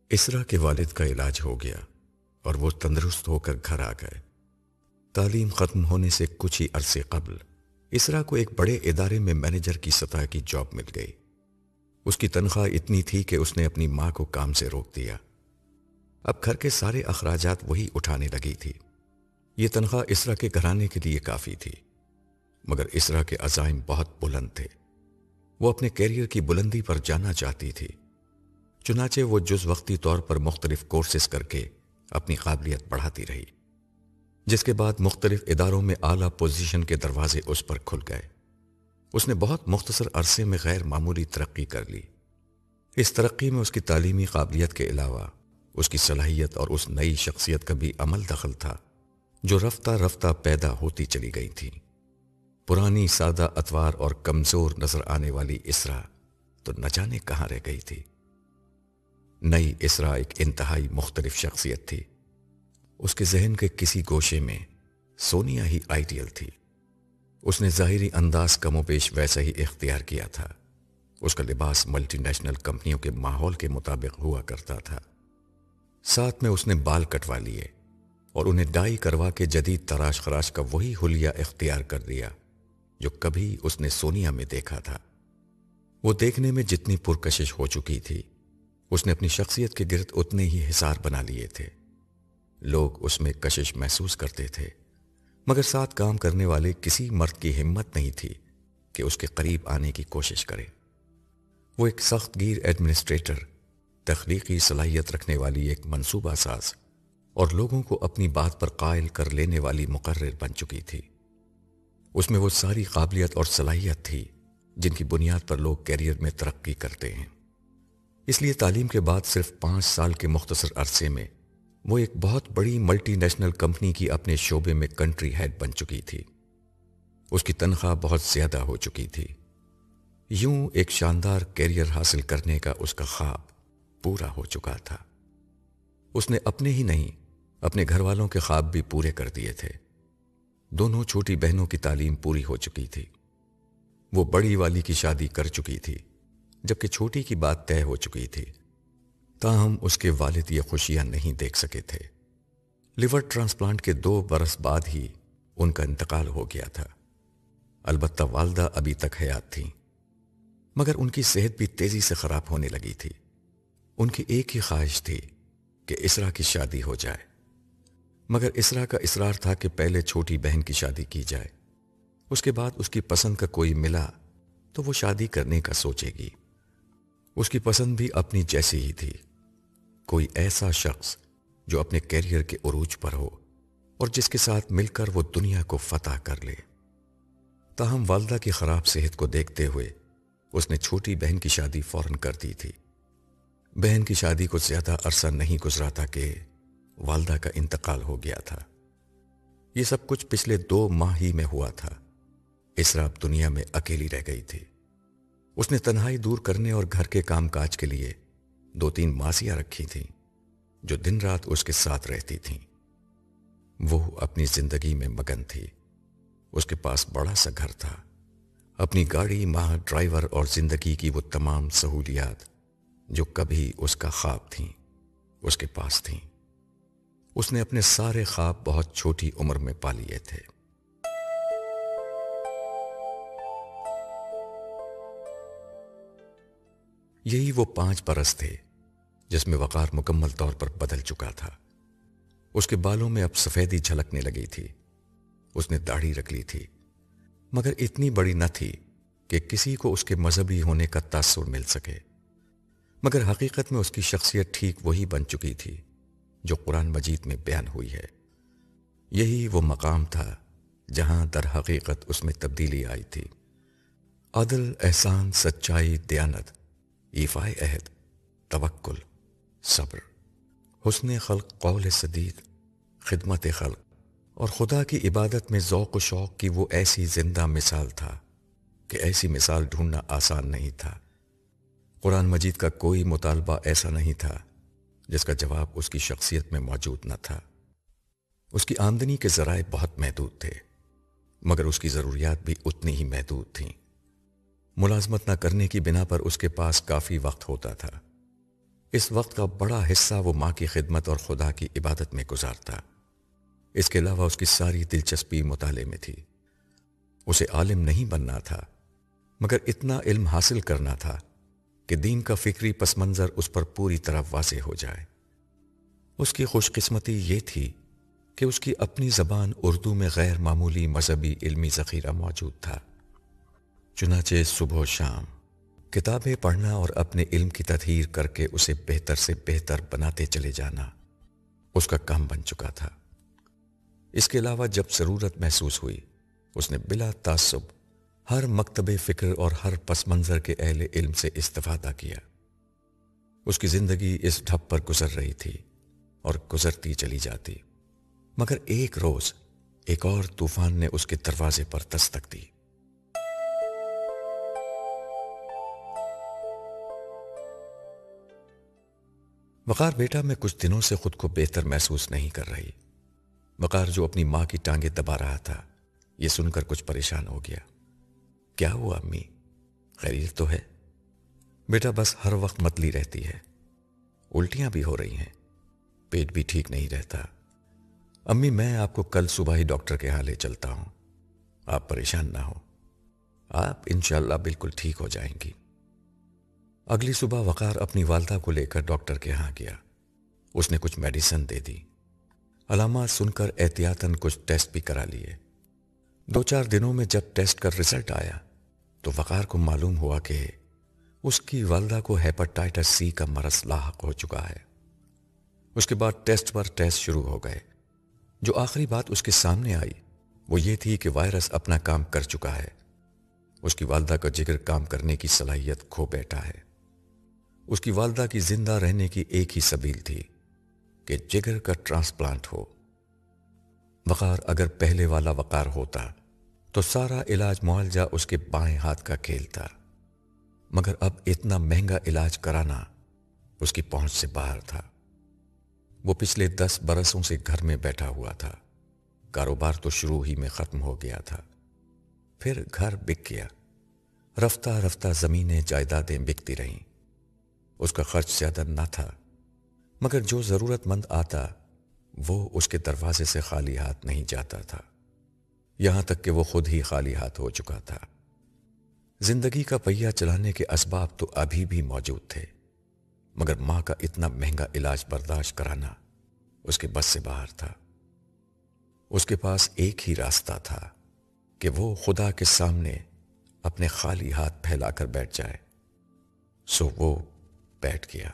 اسرا کے والد کا علاج ہو گیا اور وہ تندرست ہو کر گھر آ گئے۔ تعلیم ختم ہونے سے کچھ ہی عرصے قبل اسرا کو ایک بڑے ادارے میں مینیجر کی سطح کی جاب مل گئی۔ اس کی تنخواہ اتنی تھی کہ اس نے اپنی ماں کو کام سے روک دیا۔ اب گھر کے سارے اخراجات وہی اٹھانے لگی تھی۔ یہ تنخواہ اسرا کے گھرانے کے لیے کافی تھی، مگر اسرا کے عزائم بہت بلند تھے۔ وہ اپنے کیریئر کی بلندی پر جانا چاہتی تھی، چنانچہ وہ جز وقتی طور پر مختلف کورسز کر کے اپنی قابلیت بڑھاتی رہی، جس کے بعد مختلف اداروں میں اعلیٰ پوزیشن کے دروازے اس پر کھل گئے۔ اس نے بہت مختصر عرصے میں غیر معمولی ترقی کر لی۔ اس ترقی میں اس کی تعلیمی قابلیت کے علاوہ اس کی صلاحیت اور اس نئی شخصیت کا بھی عمل دخل تھا جو رفتہ رفتہ پیدا ہوتی چلی گئی تھی۔ پرانی سادہ اطوار اور کمزور نظر آنے والی اسرا تو نہ جانے کہاں رہ گئی تھی۔ نئی اسرا ایک انتہائی مختلف شخصیت تھی۔ اس کے ذہن کے کسی گوشے میں سونیا ہی آئیڈیل تھی۔ اس نے ظاہری انداز کم و بیش ویسا ہی اختیار کیا تھا۔ اس کا لباس ملٹی نیشنل کمپنیوں کے ماحول کے مطابق ہوا کرتا تھا۔ ساتھ میں اس نے بال کٹوا لیے اور انہیں ڈائی کروا کے جدید تراش خراش کا وہی حلیہ اختیار کر دیا جو کبھی اس نے سونیا میں دیکھا تھا۔ وہ دیکھنے میں جتنی پرکشش ہو چکی تھی، اس نے اپنی شخصیت کے گرد اتنے ہی حصار بنا لیے تھے۔ لوگ اس میں کشش محسوس کرتے تھے، مگر ساتھ کام کرنے والے کسی مرد کی ہمت نہیں تھی کہ اس کے قریب آنے کی کوشش کرے۔ وہ ایک سخت گیر ایڈمنسٹریٹر، تخلیقی صلاحیت رکھنے والی ایک منصوبہ ساز اور لوگوں کو اپنی بات پر قائل کر لینے والی مقرر بن چکی تھی۔ اس میں وہ ساری قابلیت اور صلاحیت تھی جن کی بنیاد پر لوگ کیریئر میں ترقی کرتے ہیں۔ اس لیے تعلیم کے بعد صرف 5 سال کے مختصر عرصے میں وہ ایک بہت بڑی ملٹی نیشنل کمپنی کی اپنے شعبے میں کنٹری ہیڈ بن چکی تھی۔ اس کی تنخواہ بہت زیادہ ہو چکی تھی۔ یوں ایک شاندار کیریئر حاصل کرنے کا اس کا خواب پورا ہو چکا تھا۔ اس نے اپنے ہی نہیں، اپنے گھر والوں کے خواب بھی پورے کر دیے تھے۔ دونوں چھوٹی بہنوں کی تعلیم پوری ہو چکی تھی۔ وہ بڑی والی کی شادی کر چکی تھی، جبکہ چھوٹی کی بات طے ہو چکی تھی۔ تاہم اس کے والد یہ خوشیاں نہیں دیکھ سکے تھے۔ لیور ٹرانسپلانٹ کے 2 برس بعد ہی ان کا انتقال ہو گیا تھا۔ البتہ والدہ ابھی تک حیات تھیں، مگر ان کی صحت بھی تیزی سے خراب ہونے لگی تھی۔ ان کی ایک ہی خواہش تھی کہ اسرا کی شادی ہو جائے، مگر اسرا کا اصرار تھا کہ پہلے چھوٹی بہن کی شادی کی جائے، اس کے بعد اس کی پسند کا کوئی ملا تو وہ شادی کرنے کا سوچے گی۔ اس کی پسند بھی اپنی جیسی ہی تھی، کوئی ایسا شخص جو اپنے کیریئر کے عروج پر ہو اور جس کے ساتھ مل کر وہ دنیا کو فتح کر لے۔ تاہم والدہ کی خراب صحت کو دیکھتے ہوئے اس نے چھوٹی بہن کی شادی فوراً کر دی تھی۔ بہن کی شادی کو زیادہ عرصہ نہیں گزرا تھا کہ والدہ کا انتقال ہو گیا تھا۔ یہ سب کچھ پچھلے 2 ماہ ہی میں ہوا تھا۔ اسرا اب دنیا میں اکیلی رہ گئی تھی۔ اس نے تنہائی دور کرنے اور گھر کے کام کاج کے لیے 2-3 ماسیاں رکھی تھیں جو دن رات اس کے ساتھ رہتی تھیں۔ وہ اپنی زندگی میں مگن تھی۔ اس کے پاس بڑا سا گھر تھا، اپنی گاڑی، ماں، ڈرائیور اور زندگی کی وہ تمام سہولیات جو کبھی اس کا خواب تھیں، اس کے پاس تھیں۔ اس نے اپنے سارے خواب بہت چھوٹی عمر میں پا لیے تھے۔ یہی وہ 5 برس تھے جس میں وقار مکمل طور پر بدل چکا تھا۔ اس کے بالوں میں اب سفیدی جھلکنے لگی تھی۔ اس نے داڑھی رکھ لی تھی، مگر اتنی بڑی نہ تھی کہ کسی کو اس کے مذہبی ہونے کا تاثر مل سکے۔ مگر حقیقت میں اس کی شخصیت ٹھیک وہی بن چکی تھی جو قرآن مجید میں بیان ہوئی ہے۔ یہی وہ مقام تھا جہاں در حقیقت اس میں تبدیلی آئی تھی۔ عدل، احسان، سچائی، دیانت، ایفائے عہد، توکل، صبر، حسن خلق، قول سدید، خدمت خلق اور خدا کی عبادت میں ذوق و شوق کی وہ ایسی زندہ مثال تھا کہ ایسی مثال ڈھونڈنا آسان نہیں تھا۔ قرآن مجید کا کوئی مطالبہ ایسا نہیں تھا جس کا جواب اس کی شخصیت میں موجود نہ تھا۔ اس کی آمدنی کے ذرائع بہت محدود تھے، مگر اس کی ضروریات بھی اتنی ہی محدود تھیں۔ ملازمت نہ کرنے کی بنا پر اس کے پاس کافی وقت ہوتا تھا۔ اس وقت کا بڑا حصہ وہ ماں کی خدمت اور خدا کی عبادت میں گزارتا۔ اس کے علاوہ اس کی ساری دلچسپی مطالعے میں تھی۔ اسے عالم نہیں بننا تھا، مگر اتنا علم حاصل کرنا تھا کہ دین کا فکری پس منظر اس پر پوری طرح واضح ہو جائے۔ اس کی خوش قسمتی یہ تھی کہ اس کی اپنی زبان اردو میں غیر معمولی مذہبی علمی ذخیرہ موجود تھا۔ چنانچہ صبح و شام کتابیں پڑھنا اور اپنے علم کی تطہیر کر کے اسے بہتر سے بہتر بناتے چلے جانا اس کا کام بن چکا تھا۔ اس کے علاوہ جب ضرورت محسوس ہوئی، اس نے بلا تعصب ہر مکتب فکر اور ہر پس منظر کے اہل علم سے استفادہ کیا۔ اس کی زندگی اس ڈھب پر گزر رہی تھی اور گزرتی چلی جاتی، مگر ایک روز ایک اور طوفان نے اس کے دروازے پر دستک دی۔ وقار بیٹا میں کچھ دنوں سے خود کو بہتر محسوس نہیں کر رہی۔ وقار جو اپنی ماں کی ٹانگیں دبا رہا تھا، یہ سن کر کچھ پریشان ہو گیا۔ کیا ہوا امی؟ خیریت تو ہے؟ بیٹا بس ہر وقت متلی رہتی ہے، الٹیاں بھی ہو رہی ہیں، پیٹ بھی ٹھیک نہیں رہتا۔ امی میں آپ کو کل صبح ہی ڈاکٹر کے ہاں لے چلتا ہوں، آپ پریشان نہ ہو، آپ انشاءاللہ بالکل ٹھیک ہو جائیں گی۔ اگلی صبح وقار اپنی والدہ کو لے کر ڈاکٹر کے ہاں گیا۔ اس نے کچھ میڈیسن دے دی، علامات سن کر احتیاطاً کچھ ٹیسٹ بھی کرا لیے۔ 2-4 دنوں میں جب ٹیسٹ کا رزلٹ آیا تو وقار کو معلوم ہوا کہ اس کی والدہ کو ہیپاٹائٹس سی کا مرض لاحق ہو چکا ہے۔ اس کے بعد ٹیسٹ پر ٹیسٹ شروع ہو گئے۔ جو آخری بات اس کے سامنے آئی وہ یہ تھی کہ وائرس اپنا کام کر چکا ہے۔ اس کی والدہ کا جگر کام کرنے کی صلاحیت کھو بیٹھا ہے۔ اس کی والدہ کی زندہ رہنے کی ایک ہی سبیل تھی کہ جگر کا ٹرانسپلانٹ ہو۔ وقار اگر پہلے والا وقار ہوتا تو سارا علاج معالجہ اس کے بائیں ہاتھ کا کھیل تھا، مگر اب اتنا مہنگا علاج کرانا اس کی پہنچ سے باہر تھا۔ وہ پچھلے 10 برسوں سے گھر میں بیٹھا ہوا تھا۔ کاروبار تو شروع ہی میں ختم ہو گیا تھا، پھر گھر بک گیا، رفتہ رفتہ زمینیں جائیدادیں بکتی رہیں۔ اس کا خرچ زیادہ نہ تھا، مگر جو ضرورت مند آتا وہ اس کے دروازے سے خالی ہاتھ نہیں جاتا تھا، یہاں تک کہ وہ خود ہی خالی ہاتھ ہو چکا تھا۔ زندگی کا پہیہ چلانے کے اسباب تو ابھی بھی موجود تھے، مگر ماں کا اتنا مہنگا علاج برداشت کرانا اس کے بس سے باہر تھا۔ اس کے پاس ایک ہی راستہ تھا کہ وہ خدا کے سامنے اپنے خالی ہاتھ پھیلا کر بیٹھ جائے۔ سو وہ بیٹھ گیا۔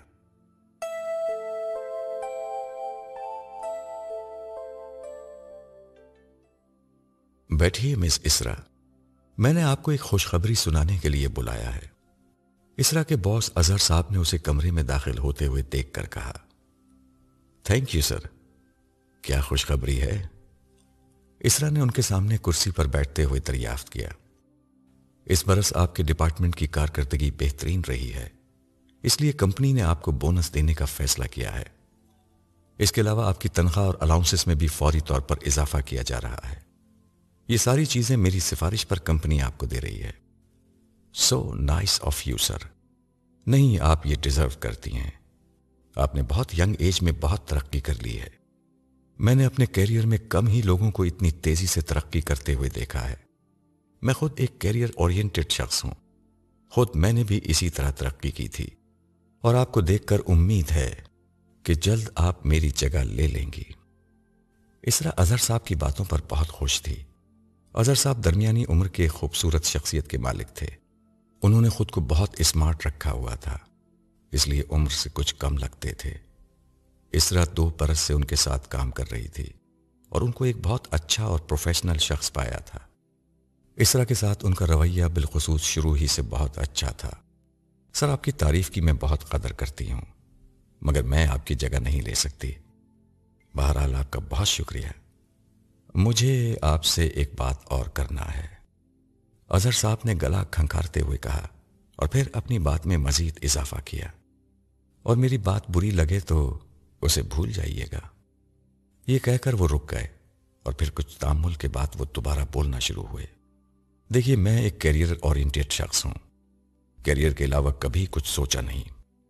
بیٹھیے مس اسرا، میں نے آپ کو ایک خوشخبری سنانے کے لیے بلایا ہے۔ اسرا کے باس اظہر صاحب نے اسے کمرے میں داخل ہوتے ہوئے دیکھ کر کہا۔ تھینک یو سر، کیا خوشخبری ہے؟ اسرا نے ان کے سامنے کرسی پر بیٹھتے ہوئے دریافت کیا۔ اس برس آپ کے ڈپارٹمنٹ کی کارکردگی بہترین رہی ہے، اس لیے کمپنی نے آپ کو بونس دینے کا فیصلہ کیا ہے۔ اس کے علاوہ آپ کی تنخواہ اور الاؤنسز میں بھی فوری طور پر اضافہ کیا جا رہا ہے۔ یہ ساری چیزیں میری سفارش پر کمپنی آپ کو دے رہی ہے۔ So nice of you sir. نہیں، آپ یہ ڈیزرو کرتی ہیں۔ آپ نے بہت ینگ ایج میں بہت ترقی کر لی ہے۔ میں نے اپنے کیریئر میں کم ہی لوگوں کو اتنی تیزی سے ترقی کرتے ہوئے دیکھا ہے۔ میں خود ایک کیریئر اورینٹڈ شخص ہوں، خود میں نے بھی اسی طرح ترقی کی تھی، اور آپ کو دیکھ کر امید ہے کہ جلد آپ میری جگہ لے لیں گی۔ اسرا اظہر صاحب کی باتوں پر بہت خوش تھی۔ اظہر صاحب درمیانی عمر کے خوبصورت شخصیت کے مالک تھے۔ انہوں نے خود کو بہت اسمارٹ رکھا ہوا تھا، اس لیے عمر سے کچھ کم لگتے تھے۔ اسرا 2 برس سے ان کے ساتھ کام کر رہی تھی اور ان کو ایک بہت اچھا اور پروفیشنل شخص پایا تھا۔ اسرا کے ساتھ ان کا رویہ بالخصوص شروع ہی سے بہت اچھا تھا۔ سر، آپ کی تعریف کی میں بہت قدر کرتی ہوں، مگر میں آپ کی جگہ نہیں لے سکتی۔ بہرحال آپ کا بہت شکریہ۔ مجھے آپ سے ایک بات اور کرنا ہے، اظہر صاحب نے گلا کھنکھارتے ہوئے کہا، اور پھر اپنی بات میں مزید اضافہ کیا، اور میری بات بری لگے تو اسے بھول جائیے گا۔ یہ کہہ کر وہ رک گئے، اور پھر کچھ تامل کے بعد وہ دوبارہ بولنا شروع ہوئے۔ دیکھیے، میں ایک کیریئر اورینٹڈ شخص ہوں، کیریئر کے علاوہ کبھی کچھ سوچا نہیں۔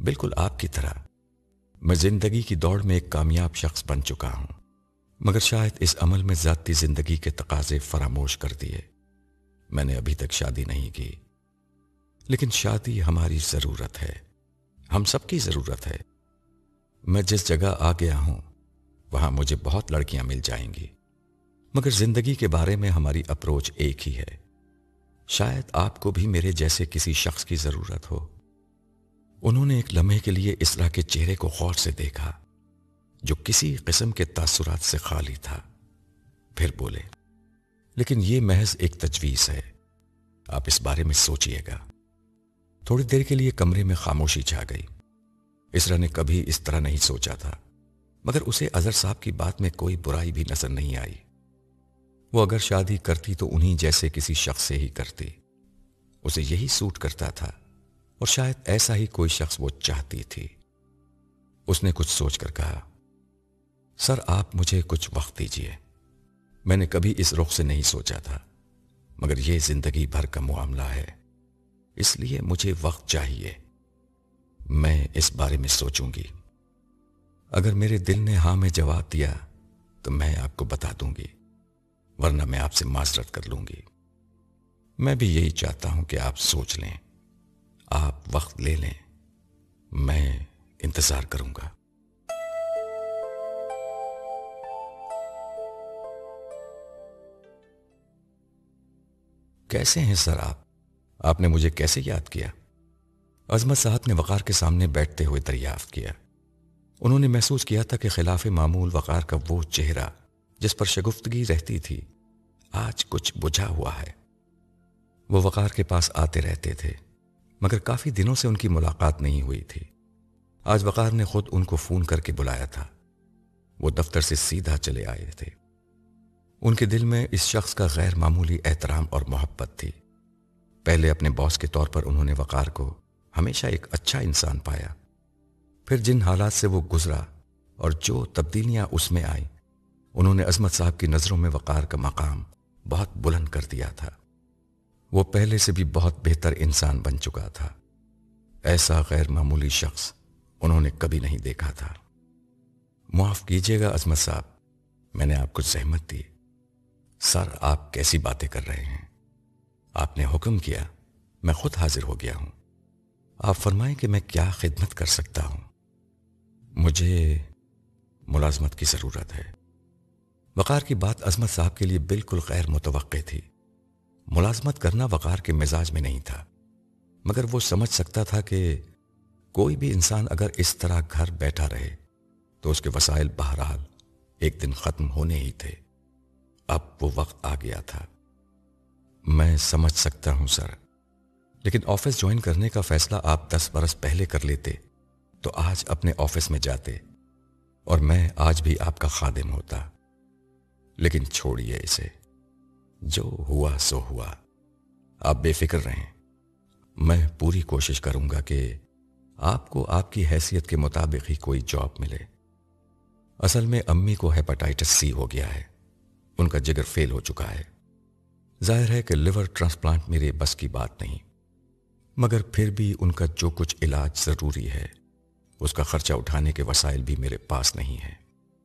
بالکل آپ کی طرح میں زندگی کی دوڑ میں ایک کامیاب شخص بن چکا ہوں، مگر شاید اس عمل میں ذاتی زندگی کے تقاضے فراموش کر دیے۔ میں نے ابھی تک شادی نہیں کی، لیکن شادی ہماری ضرورت ہے، ہم سب کی ضرورت ہے۔ میں جس جگہ آ گیا ہوں وہاں مجھے بہت لڑکیاں مل جائیں گی، مگر زندگی کے بارے میں ہماری اپروچ ایک ہی ہے۔ شاید آپ کو بھی میرے جیسے کسی شخص کی ضرورت ہو۔ انہوں نے ایک لمحے کے لیے اسرا کے چہرے کو غور سے دیکھا جو کسی قسم کے تاثرات سے خالی تھا، پھر بولے، لیکن یہ محض ایک تجویز ہے، آپ اس بارے میں سوچئے گا۔ تھوڑی دیر کے لیے کمرے میں خاموشی چھا گئی۔ اسرا نے کبھی اس طرح نہیں سوچا تھا، مگر اسے اظہر صاحب کی بات میں کوئی برائی بھی نظر نہیں آئی۔ وہ اگر شادی کرتی تو انہی جیسے کسی شخص سے ہی کرتی، اسے یہی سوٹ کرتا تھا، اور شاید ایسا ہی کوئی شخص وہ چاہتی تھی۔ اس نے کچھ سوچ کر کہا، سر آپ مجھے کچھ وقت دیجئے، میں نے کبھی اس رخ سے نہیں سوچا تھا، مگر یہ زندگی بھر کا معاملہ ہے، اس لیے مجھے وقت چاہیے۔ میں اس بارے میں سوچوں گی، اگر میرے دل نے ہاں میں جواب دیا تو میں آپ کو بتا دوں گی، ورنہ میں آپ سے معذرت کر لوں گی۔ میں بھی یہی چاہتا ہوں کہ آپ سوچ لیں، آپ وقت لے لیں، میں انتظار کروں گا۔ کیسے ہیں سر آپ نے مجھے کیسے یاد کیا؟ عظمت صاحب نے وقار کے سامنے بیٹھتے ہوئے دریافت کیا۔ انہوں نے محسوس کیا تھا کہ خلاف معمول وقار کا وہ چہرہ جس پر شگفتگی رہتی تھی آج کچھ بجھا ہوا ہے۔ وہ وقار کے پاس آتے رہتے تھے، مگر کافی دنوں سے ان کی ملاقات نہیں ہوئی تھی۔ آج وقار نے خود ان کو فون کر کے بلایا تھا۔ وہ دفتر سے سیدھا چلے آئے تھے۔ ان کے دل میں اس شخص کا غیر معمولی احترام اور محبت تھی۔ پہلے اپنے باس کے طور پر انہوں نے وقار کو ہمیشہ ایک اچھا انسان پایا، پھر جن حالات سے وہ گزرا اور جو تبدیلیاں اس میں آئیں، انہوں نے عظمت صاحب کی نظروں میں وقار کا مقام بہت بلند کر دیا تھا۔ وہ پہلے سے بھی بہت بہتر انسان بن چکا تھا۔ ایسا غیر معمولی شخص انہوں نے کبھی نہیں دیکھا تھا۔ معاف کیجیے گا عظمت صاحب، میں نے آپ کو زحمت دی۔ سر آپ کیسی باتیں کر رہے ہیں؟ آپ نے حکم کیا، میں خود حاضر ہو گیا ہوں۔ آپ فرمائیں کہ میں کیا خدمت کر سکتا ہوں؟ مجھے ملازمت کی ضرورت ہے۔ وقار کی بات عظمت صاحب کے لیے بالکل غیر متوقع تھی۔ ملازمت کرنا وقار کے مزاج میں نہیں تھا، مگر وہ سمجھ سکتا تھا کہ کوئی بھی انسان اگر اس طرح گھر بیٹھا رہے تو اس کے وسائل بہرحال ایک دن ختم ہونے ہی تھے۔ اب وہ وقت آ گیا تھا۔ میں سمجھ سکتا ہوں سر، لیکن آفس جوائن کرنے کا فیصلہ آپ 10 برس پہلے کر لیتے تو آج اپنے آفس میں جاتے اور میں آج بھی آپ کا خادم ہوتا۔ لیکن چھوڑیے اسے، جو ہوا سو ہوا۔ آپ بے فکر رہیں، میں پوری کوشش کروں گا کہ آپ کو آپ کی حیثیت کے مطابق ہی کوئی جاب ملے۔ اصل میں امی کو ہیپاٹائٹس سی ہو گیا ہے، ان کا جگر فیل ہو چکا ہے۔ ظاہر ہے کہ لیور ٹرانسپلانٹ میرے بس کی بات نہیں، مگر پھر بھی ان کا جو کچھ علاج ضروری ہے اس کا خرچہ اٹھانے کے وسائل بھی میرے پاس نہیں ہے۔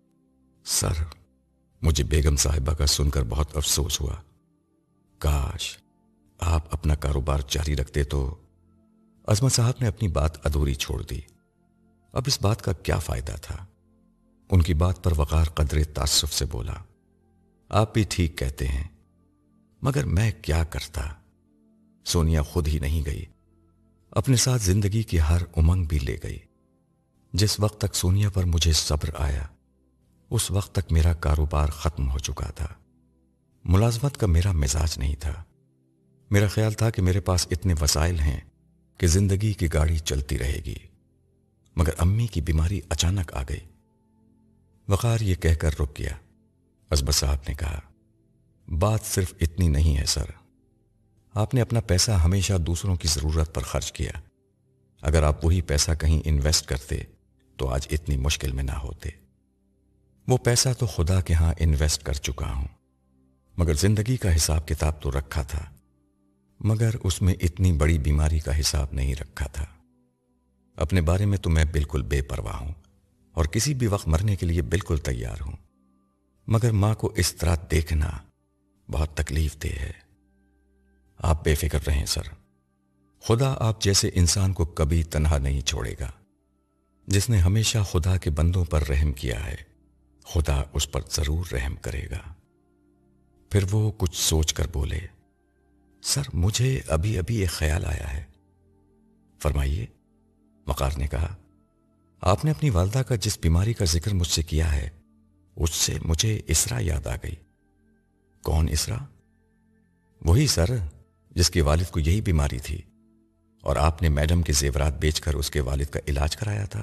سر مجھے بیگم صاحبہ کا سن کر بہت افسوس ہوا۔ کاش آپ اپنا کاروبار جاری رکھتے تو۔ عظمت صاحب نے اپنی بات ادھوری چھوڑ دی۔ اب اس بات کا کیا فائدہ تھا؟ ان کی بات پر وقار قدرے تعصب سے بولا، آپ بھی ٹھیک کہتے ہیں، مگر میں کیا کرتا؟ سونیا خود ہی نہیں گئی، اپنے ساتھ زندگی کی ہر امنگ بھی لے گئی۔ جس وقت تک سونیا پر مجھے صبر آیا اس وقت تک میرا کاروبار ختم ہو چکا تھا۔ ملازمت کا میرا مزاج نہیں تھا۔ میرا خیال تھا کہ میرے پاس اتنے وسائل ہیں کہ زندگی کی گاڑی چلتی رہے گی، مگر امی کی بیماری اچانک آ گئی۔ وقار یہ کہہ کر رک گیا۔ عظمت صاحب نے کہا، بات صرف اتنی نہیں ہے سر، آپ نے اپنا پیسہ ہمیشہ دوسروں کی ضرورت پر خرچ کیا۔ اگر آپ وہی پیسہ کہیں انویسٹ کرتے تو آج اتنی مشکل میں نہ ہوتے۔ وہ پیسہ تو خدا کے ہاں انویسٹ کر چکا ہوں، مگر زندگی کا حساب کتاب تو رکھا تھا، مگر اس میں اتنی بڑی بیماری کا حساب نہیں رکھا تھا۔ اپنے بارے میں تو میں بالکل بے پرواہ ہوں اور کسی بھی وقت مرنے کے لیے بالکل تیار ہوں، مگر ماں کو اس طرح دیکھنا بہت تکلیف دہ ہے۔ آپ بے فکر رہیں سر، خدا آپ جیسے انسان کو کبھی تنہا نہیں چھوڑے گا۔ جس نے ہمیشہ خدا کے بندوں پر رحم کیا ہے، خدا اس پر ضرور رحم کرے گا۔ پھر وہ کچھ سوچ کر بولے، سر مجھے ابھی ابھی ایک خیال آیا ہے۔ فرمائیے، وقار نے کہا۔ آپ نے اپنی والدہ کا جس بیماری کا ذکر مجھ سے کیا ہے، اس سے مجھے اسرا یاد آ گئی۔ کون اسرا؟ وہی سر جس کے والد کو یہی بیماری تھی اور آپ نے میڈم کے زیورات بیچ کر اس کے والد کا علاج کرایا تھا۔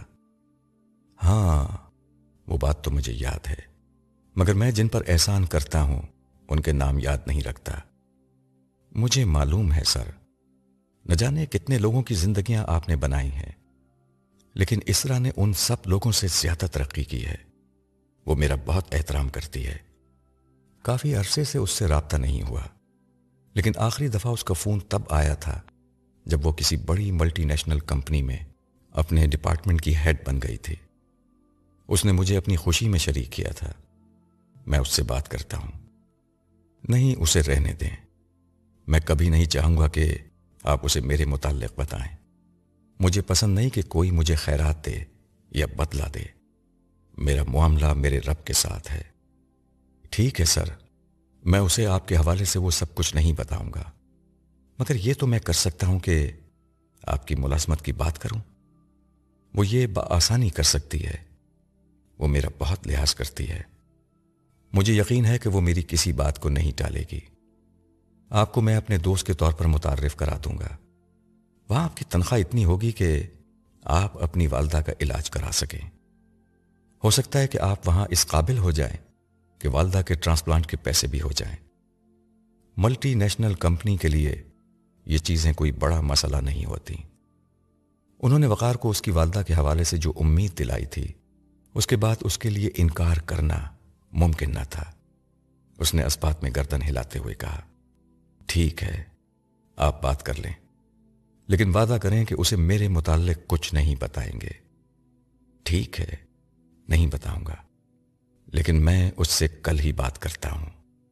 ہاں، وہ بات تو مجھے یاد ہے، مگر میں جن پر احسان کرتا ہوں ان کے نام یاد نہیں رکھتا۔ مجھے معلوم ہے سر، نہ جانے کتنے لوگوں کی زندگیاں آپ نے بنائی ہیں، لیکن اسرا نے ان سب لوگوں سے زیادہ ترقی کی ہے۔ وہ میرا بہت احترام کرتی ہے۔ کافی عرصے سے اس سے رابطہ نہیں ہوا، لیکن آخری دفعہ اس کا فون تب آیا تھا جب وہ کسی بڑی ملٹی نیشنل کمپنی میں اپنے ڈپارٹمنٹ کی ہیڈ بن گئی تھی۔ اس نے مجھے اپنی خوشی میں شریک کیا تھا۔ میں اس سے بات کرتا ہوں۔ نہیں، اسے رہنے دیں۔ میں کبھی نہیں چاہوں گا کہ آپ اسے میرے متعلق بتائیں۔ مجھے پسند نہیں کہ کوئی مجھے خیرات دے یا بدلہ دے۔ میرا معاملہ میرے رب کے ساتھ ہے۔ ٹھیک ہے سر، میں اسے آپ کے حوالے سے وہ سب کچھ نہیں بتاؤں گا، مگر یہ تو میں کر سکتا ہوں کہ آپ کی ملازمت کی بات کروں۔ وہ یہ بآسانی کر سکتی ہے۔ وہ میرا بہت لحاظ کرتی ہے۔ مجھے یقین ہے کہ وہ میری کسی بات کو نہیں ٹالے گی۔ آپ کو میں اپنے دوست کے طور پر متعارف کرا دوں گا۔ وہاں آپ کی تنخواہ اتنی ہوگی کہ آپ اپنی والدہ کا علاج کرا سکیں۔ ہو سکتا ہے کہ آپ وہاں اس قابل ہو جائیں کہ والدہ کے ٹرانسپلانٹ کے پیسے بھی ہو جائیں۔ ملٹی نیشنل کمپنی کے لیے یہ چیزیں کوئی بڑا مسئلہ نہیں ہوتی۔ انہوں نے وقار کو اس کی والدہ کے حوالے سے جو امید دلائی تھی، اس کے بعد اس کے لیے انکار کرنا ممکن نہ تھا۔ اس نے اسبات میں گردن ہلاتے ہوئے کہا، ٹھیک ہے، آپ بات کر لیں، لیکن وعدہ کریں کہ اسے میرے متعلق کچھ نہیں بتائیں گے۔ ٹھیک ہے، نہیں بتاؤں گا، لیکن میں اس سے کل ہی بات کرتا ہوں۔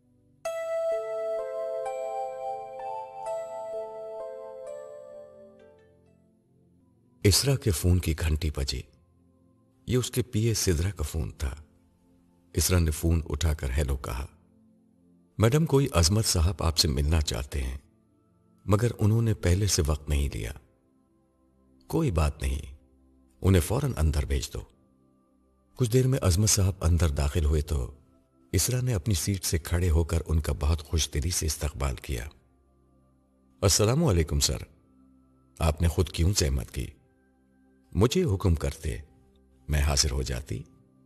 اسرا کے فون کی گھنٹی بجی۔ یہ اس کے پی اے سدرا کا فون تھا۔ اسرا نے فون اٹھا کر ہیلو کہا۔ میڈم، کوئی عظمت صاحب آپ سے ملنا چاہتے ہیں، مگر انہوں نے پہلے سے وقت نہیں لیا۔ کوئی بات نہیں، انہیں فوراً اندر بھیج دو۔ کچھ دیر میں عظمت صاحب اندر داخل ہوئے تو اسرا نے اپنی سیٹ سے کھڑے ہو کر ان کا بہت خوش دلی سے استقبال کیا۔ السلام علیکم سر، آپ نے خود کیوں زحمت کی؟ مجھے حکم کرتے، میں حاضر ہو جاتی۔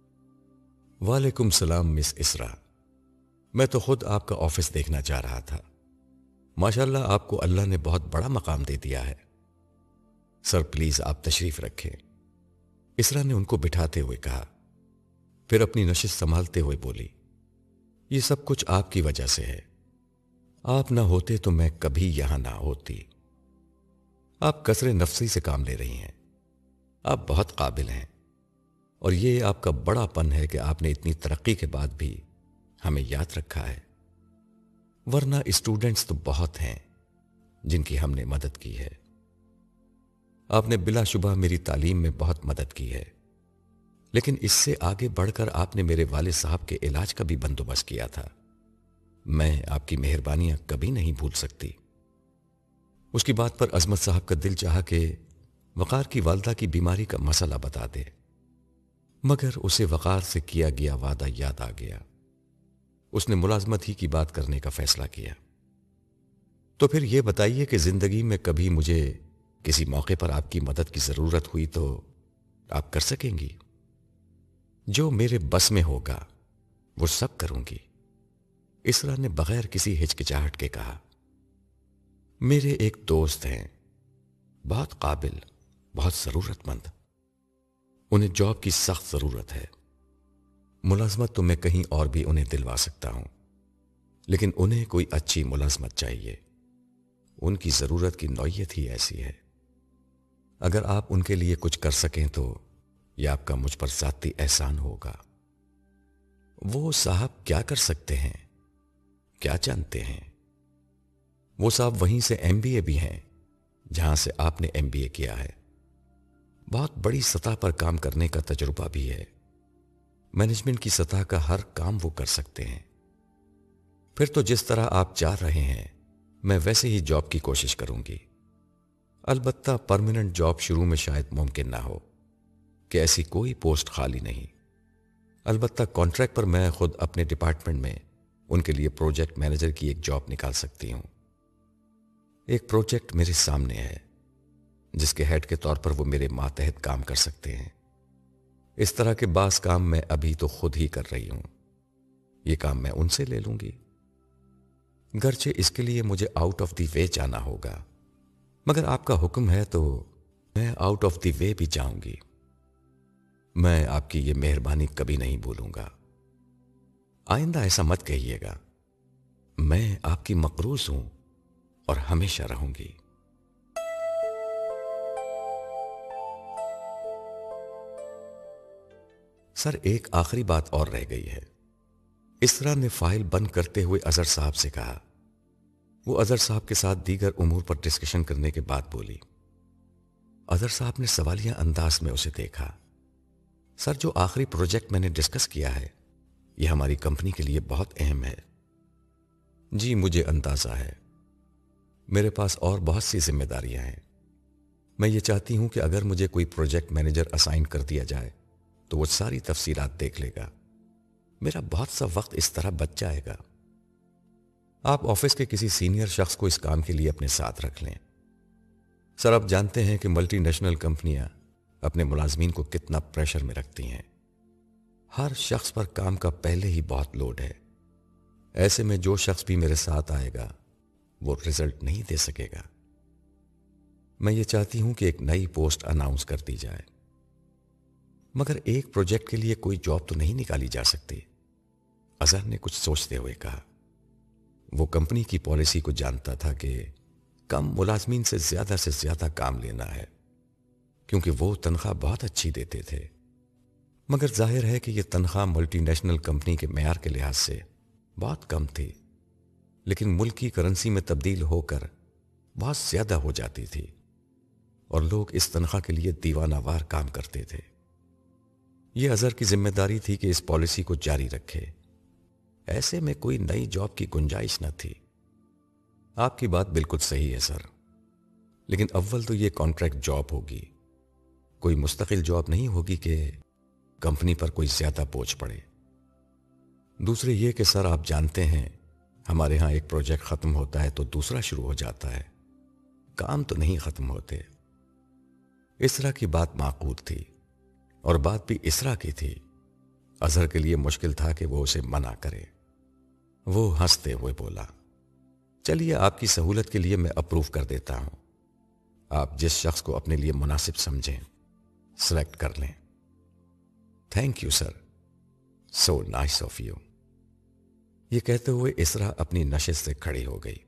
وعلیکم السلام مس اسرا، میں تو خود آپ کا آفس دیکھنا چاہ رہا تھا۔ ماشاءاللہ، آپ کو اللہ نے بہت بڑا مقام دے دیا ہے۔ سر پلیز آپ تشریف رکھیں، اسرا نے ان کو بٹھاتے ہوئے کہا، پھر اپنی نشست سنبھالتے ہوئے بولی، یہ سب کچھ آپ کی وجہ سے ہے۔ آپ نہ ہوتے تو میں کبھی یہاں نہ ہوتی۔ آپ کثر نفسی سے کام لے رہی ہیں۔ آپ بہت قابل ہیں، اور یہ آپ کا بڑا پن ہے کہ آپ نے اتنی ترقی کے بعد بھی ہمیں یاد رکھا ہے، ورنہ اسٹوڈنٹس تو بہت ہیں جن کی ہم نے مدد کی ہے۔ آپ نے بلا شبہ میری تعلیم میں بہت مدد کی ہے، لیکن اس سے آگے بڑھ کر آپ نے میرے والد صاحب کے علاج کا بھی بندوبست کیا تھا۔ میں آپ کی مہربانیاں کبھی نہیں بھول سکتی۔ اس کی بات پر عظمت صاحب کا دل چاہا کہ وقار کی والدہ کی بیماری کا مسئلہ بتا دے، مگر اسے وقار سے کیا گیا وعدہ یاد آ گیا۔ اس نے ملازمت ہی کی بات کرنے کا فیصلہ کیا۔ تو پھر یہ بتائیے کہ زندگی میں کبھی مجھے کسی موقع پر آپ کی مدد کی ضرورت ہوئی تو آپ کر سکیں گی؟ جو میرے بس میں ہوگا وہ سب کروں گی، اسرا نے بغیر کسی ہچکچاہٹ کے کہا۔ میرے ایک دوست ہیں، بہت قابل، بہت ضرورت مند۔ انہیں جاب کی سخت ضرورت ہے۔ ملازمت تو میں کہیں اور بھی انہیں دلوا سکتا ہوں، لیکن انہیں کوئی اچھی ملازمت چاہیے۔ ان کی ضرورت کی نوعیت ہی ایسی ہے۔ اگر آپ ان کے لیے کچھ کر سکیں تو یہ آپ کا مجھ پر ذاتی احسان ہوگا۔ وہ صاحب کیا کر سکتے ہیں؟ کیا جانتے ہیں؟ وہ صاحب وہیں سے MBA بھی ہیں جہاں سے آپ نے MBA کیا ہے۔ بہت بڑی سطح پر کام کرنے کا تجربہ بھی ہے۔ مینجمنٹ کی سطح کا ہر کام وہ کر سکتے ہیں۔ پھر تو جس طرح آپ چاہ رہے ہیں میں ویسے ہی جاب کی کوشش کروں گی۔ البتہ پرماننٹ جاب شروع میں شاید ممکن نہ ہو کہ ایسی کوئی پوسٹ خالی نہیں۔ البتہ کانٹریکٹ پر میں خود اپنے ڈپارٹمنٹ میں ان کے لیے پروجیکٹ مینیجر کی ایک جاب نکال سکتی ہوں۔ ایک پروجیکٹ میرے سامنے ہے جس کے ہیڈ کے طور پر وہ میرے ماتحت کام کر سکتے ہیں۔ اس طرح کے بعض کام میں ابھی تو خود ہی کر رہی ہوں۔ یہ کام میں ان سے لے لوں گی، گرچہ اس کے لیے مجھے آؤٹ آف دی وے جانا ہوگا، مگر آپ کا حکم ہے تو میں آؤٹ آف دی وے بھی جاؤں گی۔ میں آپ کی یہ مہربانی کبھی نہیں بھولوں گا۔ آئندہ ایسا مت کہیے گا۔ میں آپ کی مقروض ہوں اور ہمیشہ رہوں گی۔ سر ایک آخری بات اور رہ گئی ہے، اسرا نے فائل بند کرتے ہوئے اظہر صاحب سے کہا۔ وہ اظہر صاحب کے ساتھ دیگر امور پر ڈسکشن کرنے کے بعد بولی۔ اظہر صاحب نے سوالیہ انداز میں اسے دیکھا۔ سر جو آخری پروجیکٹ میں نے ڈسکس کیا ہے یہ ہماری کمپنی کے لیے بہت اہم ہے۔ جی مجھے اندازہ ہے، میرے پاس اور بہت سی ذمہ داریاں ہیں۔ میں یہ چاہتی ہوں کہ اگر مجھے کوئی پروجیکٹ مینیجر اسائن کر دیا جائے تو وہ ساری تفصیلات دیکھ لے گا۔ میرا بہت سا وقت اس طرح بچ جائے گا۔ آپ آفس کے کسی سینئر شخص کو اس کام کے لیے اپنے ساتھ رکھ لیں۔ سر آپ جانتے ہیں کہ ملٹی نیشنل کمپنیاں اپنے ملازمین کو کتنا پریشر میں رکھتی ہیں۔ ہر شخص پر کام کا پہلے ہی بہت لوڈ ہے۔ ایسے میں جو شخص بھی میرے ساتھ آئے گا وہ رزلٹ نہیں دے سکے گا۔ میں یہ چاہتی ہوں کہ ایک نئی پوسٹ اناؤنس کر دی جائے، مگر ایک پروجیکٹ کے لیے کوئی جاب تو نہیں نکالی جا سکتی۔ اظہر نے کچھ سوچتے ہوئے کہا۔ وہ کمپنی کی پالیسی کو جانتا تھا کہ کم ملازمین سے زیادہ کام لینا ہے، کیونکہ وہ تنخواہ بہت اچھی دیتے تھے۔ مگر ظاہر ہے کہ یہ تنخواہ ملٹی نیشنل کمپنی کے معیار کے لحاظ سے بہت کم تھی، لیکن ملک کی کرنسی میں تبدیل ہو کر بہت زیادہ ہو جاتی تھی، اور لوگ اس تنخواہ کے لیے دیوانہ وار کام کرتے تھے۔ یہ اظہر کی ذمہ داری تھی کہ اس پالیسی کو جاری رکھے۔ ایسے میں کوئی نئی جاب کی گنجائش نہ تھی۔ آپ کی بات بالکل صحیح ہے سر، لیکن اول تو یہ کانٹریکٹ جاب ہوگی، کوئی مستقل جاب نہیں ہوگی کہ کمپنی پر کوئی زیادہ بوجھ پڑے۔ دوسرے یہ کہ سر آپ جانتے ہیں ہمارے ہاں ایک پروجیکٹ ختم ہوتا ہے تو دوسرا شروع ہو جاتا ہے، کام تو نہیں ختم ہوتے۔ اسرا کی بات معقول تھی، اور بات بھی اسرا کی تھی۔ اظہر کے لیے مشکل تھا کہ وہ اسے منع کرے۔ وہ ہنستے ہوئے بولا، چلیے آپ کی سہولت کے لیے میں اپروو کر دیتا ہوں۔ آپ جس شخص کو اپنے لیے مناسب سمجھیں سلیکٹ کر لیں۔ Thank you sir, so nice of you. یہ کہتے ہوئے اسرا اپنی نشست سے کھڑی ہو گئی۔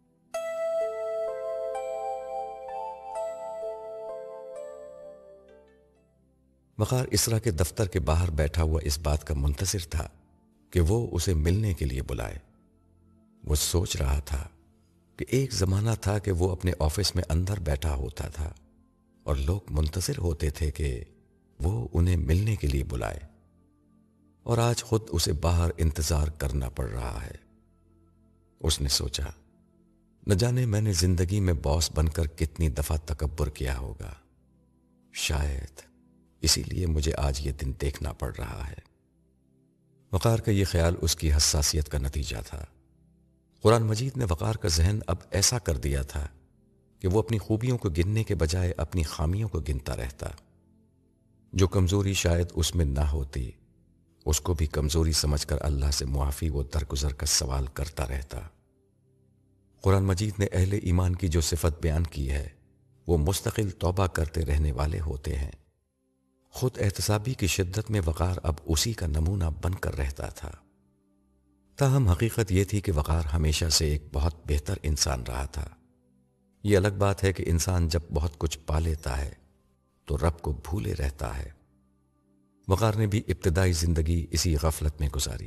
وقار اسرا کے دفتر کے باہر بیٹھا ہوا اس بات کا منتظر تھا کہ وہ اسے ملنے کے لیے بلائے۔ وہ سوچ رہا تھا کہ ایک زمانہ تھا کہ وہ اپنے آفس میں اندر بیٹھا ہوتا تھا اور لوگ منتظر ہوتے تھے کہ وہ انہیں ملنے کے لیے بلائے، اور آج خود اسے باہر انتظار کرنا پڑ رہا ہے۔ اس نے سوچا، نہ جانے میں نے زندگی میں باس بن کر کتنی دفعہ تکبر کیا ہوگا، شاید اسی لیے مجھے آج یہ دن دیکھنا پڑ رہا ہے۔ وقار کا یہ خیال اس کی حساسیت کا نتیجہ تھا۔ قرآن مجید نے وقار کا ذہن اب ایسا کر دیا تھا کہ وہ اپنی خوبیوں کو گننے کے بجائے اپنی خامیوں کو گنتا رہتا۔ جو کمزوری شاید اس میں نہ ہوتی، اس کو بھی کمزوری سمجھ کر اللہ سے معافی و درگزر کا سوال کرتا رہتا۔ قرآن مجید نے اہل ایمان کی جو صفت بیان کی ہے وہ مستقل توبہ کرتے رہنے والے ہوتے ہیں۔ خود احتسابی کی شدت میں وقار اب اسی کا نمونہ بن کر رہتا تھا۔ تاہم حقیقت یہ تھی کہ وقار ہمیشہ سے ایک بہت بہتر انسان رہا تھا۔ یہ الگ بات ہے کہ انسان جب بہت کچھ پا لیتا ہے تو رب کو بھولے رہتا ہے۔ وقار نے بھی ابتدائی زندگی اسی غفلت میں گزاری۔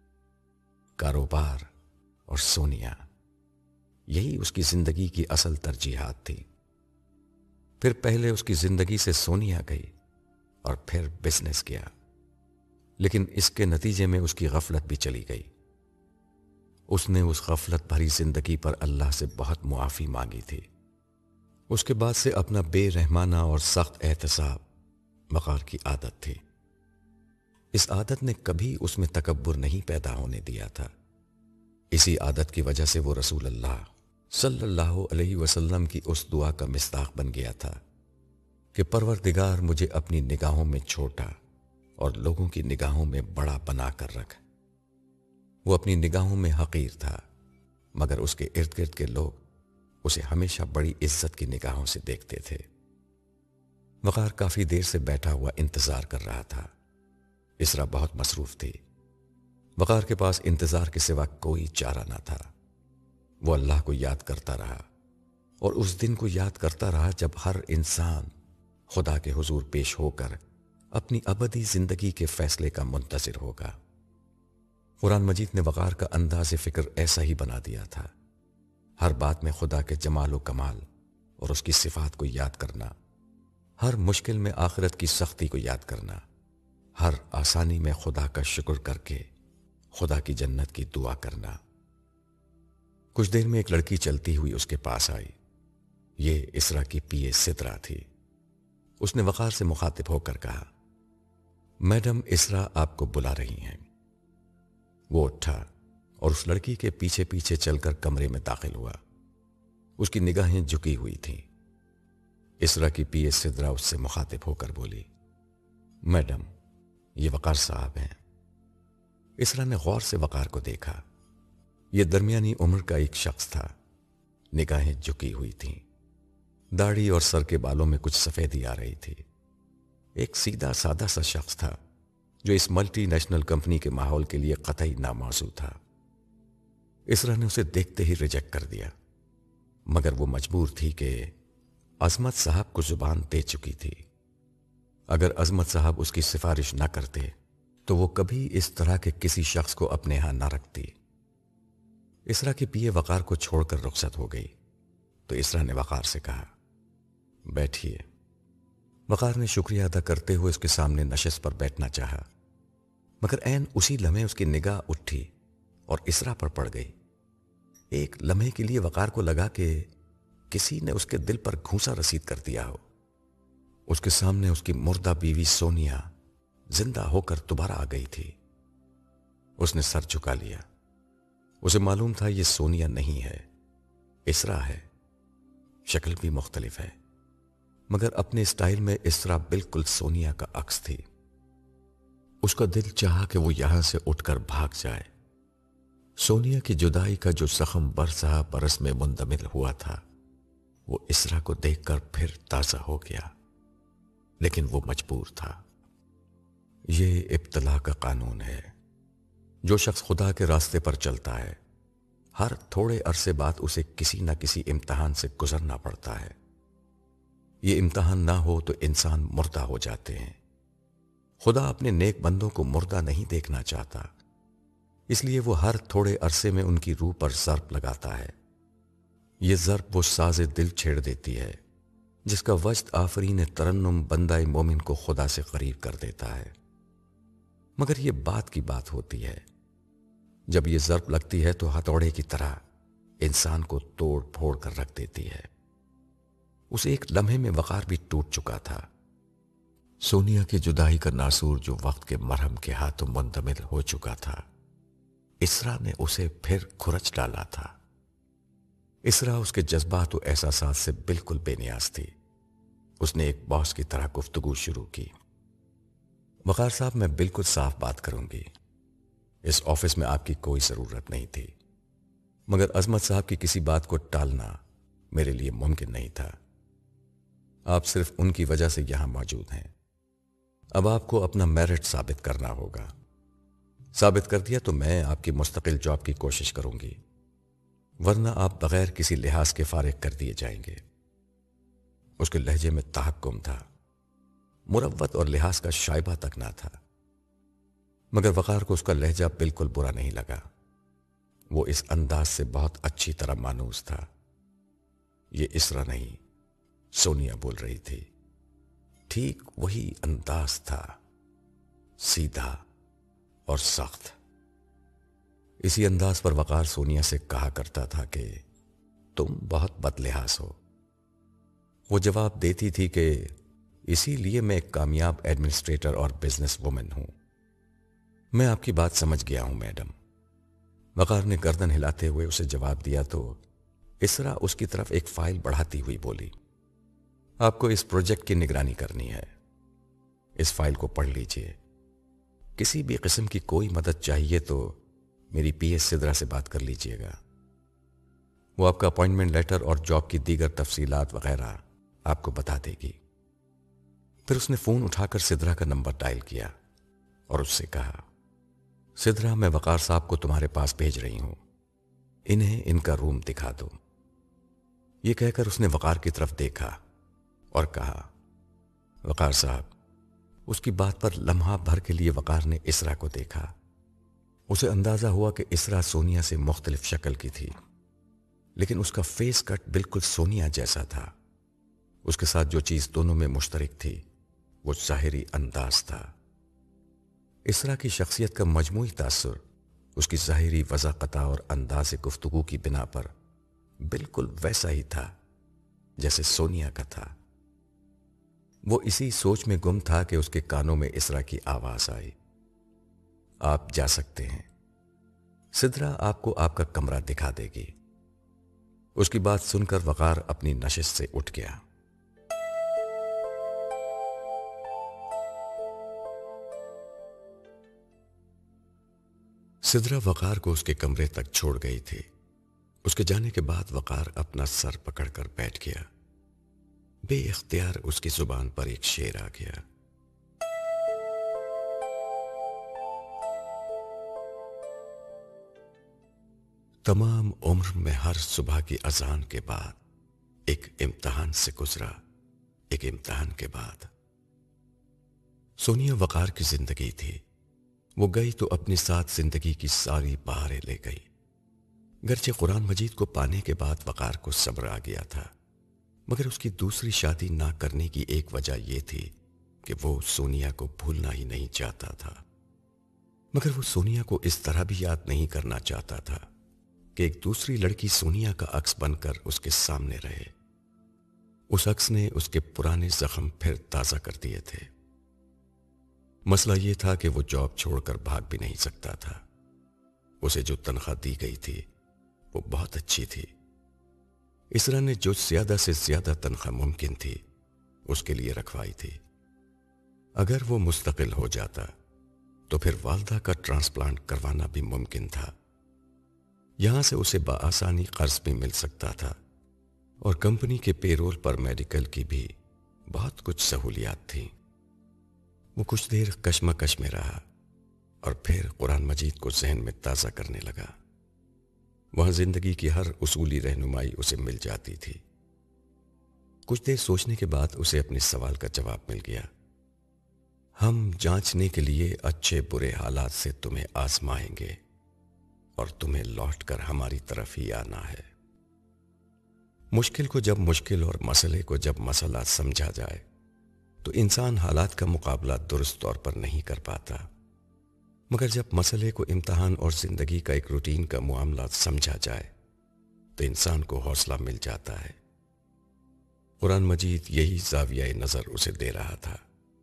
کاروبار اور سونیا، یہی اس کی زندگی کی اصل ترجیحات تھی۔ پھر پہلے اس کی زندگی سے سونیا گئی اور پھر بزنس کیا، لیکن اس کے نتیجے میں اس کی غفلت بھی چلی گئی۔ اس نے اس غفلت بھری زندگی پر اللہ سے بہت معافی مانگی تھی۔ اس کے بعد سے اپنا بے رحمانہ اور سخت احتساب وقار کی عادت تھی۔ اس عادت نے کبھی اس میں تکبر نہیں پیدا ہونے دیا تھا۔ اسی عادت کی وجہ سے وہ رسول اللہ صلی اللہ علیہ وسلم کی اس دعا کا مصداق بن گیا تھا کہ پروردگار مجھے اپنی نگاہوں میں چھوٹا اور لوگوں کی نگاہوں میں بڑا بنا کر رکھ۔ وہ اپنی نگاہوں میں حقیر تھا، مگر اس کے ارد گرد کے لوگ اسے ہمیشہ بڑی عزت کی نگاہوں سے دیکھتے تھے۔ وقار کافی دیر سے بیٹھا ہوا انتظار کر رہا تھا۔ اسرا بہت مصروف تھی۔ وقار کے پاس انتظار کے سوا کوئی چارہ نہ تھا۔ وہ اللہ کو یاد کرتا رہا اور اس دن کو یاد کرتا رہا جب ہر انسان خدا کے حضور پیش ہو کر اپنی ابدی زندگی کے فیصلے کا منتظر ہوگا۔ قرآن مجید نے وقار کا انداز فکر ایسا ہی بنا دیا تھا۔ ہر بات میں خدا کے جمال و کمال اور اس کی صفات کو یاد کرنا، ہر مشکل میں آخرت کی سختی کو یاد کرنا، ہر آسانی میں خدا کا شکر کر کے خدا کی جنت کی دعا کرنا۔ کچھ دیر میں ایک لڑکی چلتی ہوئی اس کے پاس آئی۔ یہ اسرا کی پی اے سدرا تھی۔ اس نے وقار سے مخاطب ہو کر کہا، میڈم اسرا آپ کو بلا رہی ہیں۔ وہ اٹھا اور اس لڑکی کے پیچھے پیچھے چل کر کمرے میں داخل ہوا۔ اس کی نگاہیں جھکی ہوئی تھیں۔ اسرا کی پی اے سدرا اس سے مخاطب ہو کر بولی، میڈم یہ وقار صاحب ہیں۔ اسرا نے غور سے وقار کو دیکھا۔ یہ درمیانی عمر کا ایک شخص تھا۔ نگاہیں جھکی ہوئی تھیں، داڑھی اور سر کے بالوں میں کچھ سفیدی آ رہی تھی۔ ایک سیدھا سادہ سا شخص تھا جو اس ملٹی نیشنل کمپنی کے ماحول کے لیے قطعی ناموزوں تھا۔ اسرا نے اسے دیکھتے ہی ریجیکٹ کر دیا، مگر وہ مجبور تھی کہ عظمت صاحب کو زبان دے چکی تھی۔ اگر عظمت صاحب اس کی سفارش نہ کرتے تو وہ کبھی اس طرح کے کسی شخص کو اپنے ہاں نہ رکھتی۔ اسرا کی پی اے وقار کو چھوڑ کر رخصت ہو گئی تو اسرا نے وقار سے کہا، بیٹھیے۔ وقار نے شکریہ ادا کرتے ہوئے اس کے سامنے نشست پر بیٹھنا چاہا، مگر عین اسی لمحے اس کی نگاہ اٹھی اور اسرا پر پڑ گئی۔ ایک لمحے کے لیے وقار کو لگا کہ کسی نے اس کے دل پر گھونسا رسید کر دیا ہو۔ اس کے سامنے اس کی مردہ بیوی سونیا زندہ ہو کر دوبارہ آ گئی تھی۔ اس نے سر جھکا لیا۔ اسے معلوم تھا یہ سونیا نہیں ہے، اسرا ہے۔ شکل بھی مختلف ہے، مگر اپنے اسٹائل میں اسرا بالکل سونیا کا عکس تھی۔ اس کا دل چاہا کہ وہ یہاں سے اٹھ کر بھاگ جائے۔ سونیا کی جدائی کا جو زخم برسا برس میں مندمل ہوا تھا، وہ اسرا کو دیکھ کر پھر تازہ ہو گیا، لیکن وہ مجبور تھا۔ یہ ابتلا کا قانون ہے۔ جو شخص خدا کے راستے پر چلتا ہے، ہر تھوڑے عرصے بعد اسے کسی نہ کسی امتحان سے گزرنا پڑتا ہے۔ یہ امتحان نہ ہو تو انسان مردہ ہو جاتے ہیں۔ خدا اپنے نیک بندوں کو مردہ نہیں دیکھنا چاہتا، اس لیے وہ ہر تھوڑے عرصے میں ان کی روح پر ضرب لگاتا ہے۔ یہ ضرب وہ ساز دل چھیڑ دیتی ہے جس کا وجد آفرین ترنم بندہ مومن کو خدا سے قریب کر دیتا ہے۔ مگر یہ بات کی بات ہوتی ہے، جب یہ ضرب لگتی ہے تو ہتھوڑے کی طرح انسان کو توڑ پھوڑ کر رکھ دیتی ہے۔ اس ایک لمحے میں وقار بھی ٹوٹ چکا تھا۔ سونیا کی جدائی کا ناسور جو وقت کے مرہم کے ہاتھوں منتمل ہو چکا تھا، اسرا نے اسے پھر کھرچ ڈالا تھا۔ اسرا اس کے جذبات و احساسات سے بالکل بے نیاز تھی۔ اس نے ایک باس کی طرح گفتگو شروع کی، وقار صاحب میں بالکل صاف بات کروں گی، اس آفس میں آپ کی کوئی ضرورت نہیں تھی، مگر عظمت صاحب کی کسی بات کو ٹالنا میرے لیے ممکن نہیں تھا۔ آپ صرف ان کی وجہ سے یہاں موجود ہیں۔ اب آپ کو اپنا میرٹ ثابت کرنا ہوگا۔ ثابت کر دیا تو میں آپ کی مستقل جاب کی کوشش کروں گی، ورنہ آپ بغیر کسی لحاظ کے فارغ کر دیے جائیں گے۔ اس کے لہجے میں تحکم تھا، مروت اور لحاظ کا شائبہ تک نہ تھا، مگر وقار کو اس کا لہجہ بالکل برا نہیں لگا۔ وہ اس انداز سے بہت اچھی طرح مانوس تھا۔ یہ اسرا نہیں، سونیا بول رہی تھی۔ ٹھیک وہی انداز تھا، سیدھا اور سخت۔ اسی انداز پر وقار سونیا سے کہا کرتا تھا کہ تم بہت بد لحاظ ہو۔ وہ جواب دیتی تھی کہ اسی لیے میں ایک کامیاب ایڈمنسٹریٹر اور بزنس وومن ہوں۔ میں آپ کی بات سمجھ گیا ہوں میڈم، وقار نے گردن ہلاتے ہوئے اسے جواب دیا تو اسرا اس کی طرف ایک فائل بڑھاتی ہوئی بولی، آپ کو اس پروجیکٹ کی نگرانی کرنی ہے۔ اس فائل کو پڑھ لیجئے۔ کسی بھی قسم کی کوئی مدد چاہیے تو میری پی ایس سدرا سے بات کر لیجئے گا۔ وہ آپ کا اپوائنٹمنٹ لیٹر اور جاب کی دیگر تفصیلات وغیرہ آپ کو بتا دے گی۔ پھر اس نے فون اٹھا کر سدرا کا نمبر ڈائل کیا اور اس سے کہا، سدرا میں وقار صاحب کو تمہارے پاس بھیج رہی ہوں، انہیں ان کا روم دکھا دو۔ یہ کہہ کر اس نے وقار کی طرف دیکھا اور کہا، وقار صاحب۔ اس کی بات پر لمحہ بھر کے لیے وقار نے اسرا کو دیکھا۔ اسے اندازہ ہوا کہ اسرا سونیا سے مختلف شکل کی تھی، لیکن اس کا فیس کٹ بالکل سونیا جیسا تھا۔ اس کے ساتھ جو چیز دونوں میں مشترک تھی وہ ظاہری انداز تھا۔ اسرا کی شخصیت کا مجموعی تاثر اس کی ظاہری وضاحت اور انداز گفتگو کی بنا پر بالکل ویسا ہی تھا جیسے سونیا کا تھا۔ وہ اسی سوچ میں گم تھا کہ اس کے کانوں میں اسرا کی آواز آئی، آپ جا سکتے ہیں، سدرا آپ کو آپ کا کمرہ دکھا دے گی۔ اس کی بات سن کر وقار اپنی نشست سے اٹھ گیا۔ سدرا وقار کو اس کے کمرے تک چھوڑ گئی تھی۔ اس کے جانے کے بعد وقار اپنا سر پکڑ کر بیٹھ گیا۔ بے اختیار اس کی زبان پر ایک شعر آ گیا، تمام عمر میں ہر صبح کی اذان کے بعد ایک امتحان سے گزرا، ایک امتحان کے بعد۔ سونیا وقار کی زندگی تھی۔ وہ گئی تو اپنی ساتھ زندگی کی ساری بہاریں لے گئی۔ گرچہ قرآن مجید کو پانے کے بعد وقار کو صبر آ گیا تھا، مگر اس کی دوسری شادی نہ کرنے کی ایک وجہ یہ تھی کہ وہ سونیا کو بھولنا ہی نہیں چاہتا تھا۔ مگر وہ سونیا کو اس طرح بھی یاد نہیں کرنا چاہتا تھا کہ ایک دوسری لڑکی سونیا کا عکس بن کر اس کے سامنے رہے۔ اس عکس نے اس کے پرانے زخم پھر تازہ کر دیے تھے۔ مسئلہ یہ تھا کہ وہ جاب چھوڑ کر بھاگ بھی نہیں سکتا تھا۔ اسے جو تنخواہ دی گئی تھی وہ بہت اچھی تھی۔ اسرا نے جو زیادہ سے زیادہ تنخواہ ممکن تھی اس کے لیے رکھوائی تھی۔ اگر وہ مستقل ہو جاتا تو پھر والدہ کا ٹرانسپلانٹ کروانا بھی ممکن تھا۔ یہاں سے اسے بآسانی قرض بھی مل سکتا تھا اور کمپنی کے پے رول پر میڈیکل کی بھی بہت کچھ سہولیات تھیں۔ وہ کچھ دیر کشمکش میں رہا اور پھر قرآن مجید کو ذہن میں تازہ کرنے لگا۔ وہاں زندگی کی ہر اصولی رہنمائی اسے مل جاتی تھی۔ کچھ دیر سوچنے کے بعد اسے اپنے سوال کا جواب مل گیا، ہم جانچنے کے لیے اچھے برے حالات سے تمہیں آزمائیں گے اور تمہیں لوٹ کر ہماری طرف ہی آنا ہے۔ مشکل کو جب مشکل اور مسئلے کو جب مسئلہ سمجھا جائے تو انسان حالات کا مقابلہ درست طور پر نہیں کر پاتا، مگر جب مسئلے کو امتحان اور زندگی کا ایک روٹین کا معاملہ سمجھا جائے تو انسان کو حوصلہ مل جاتا ہے۔ قرآن مجید یہی زاویہ نظر اسے دے رہا تھا۔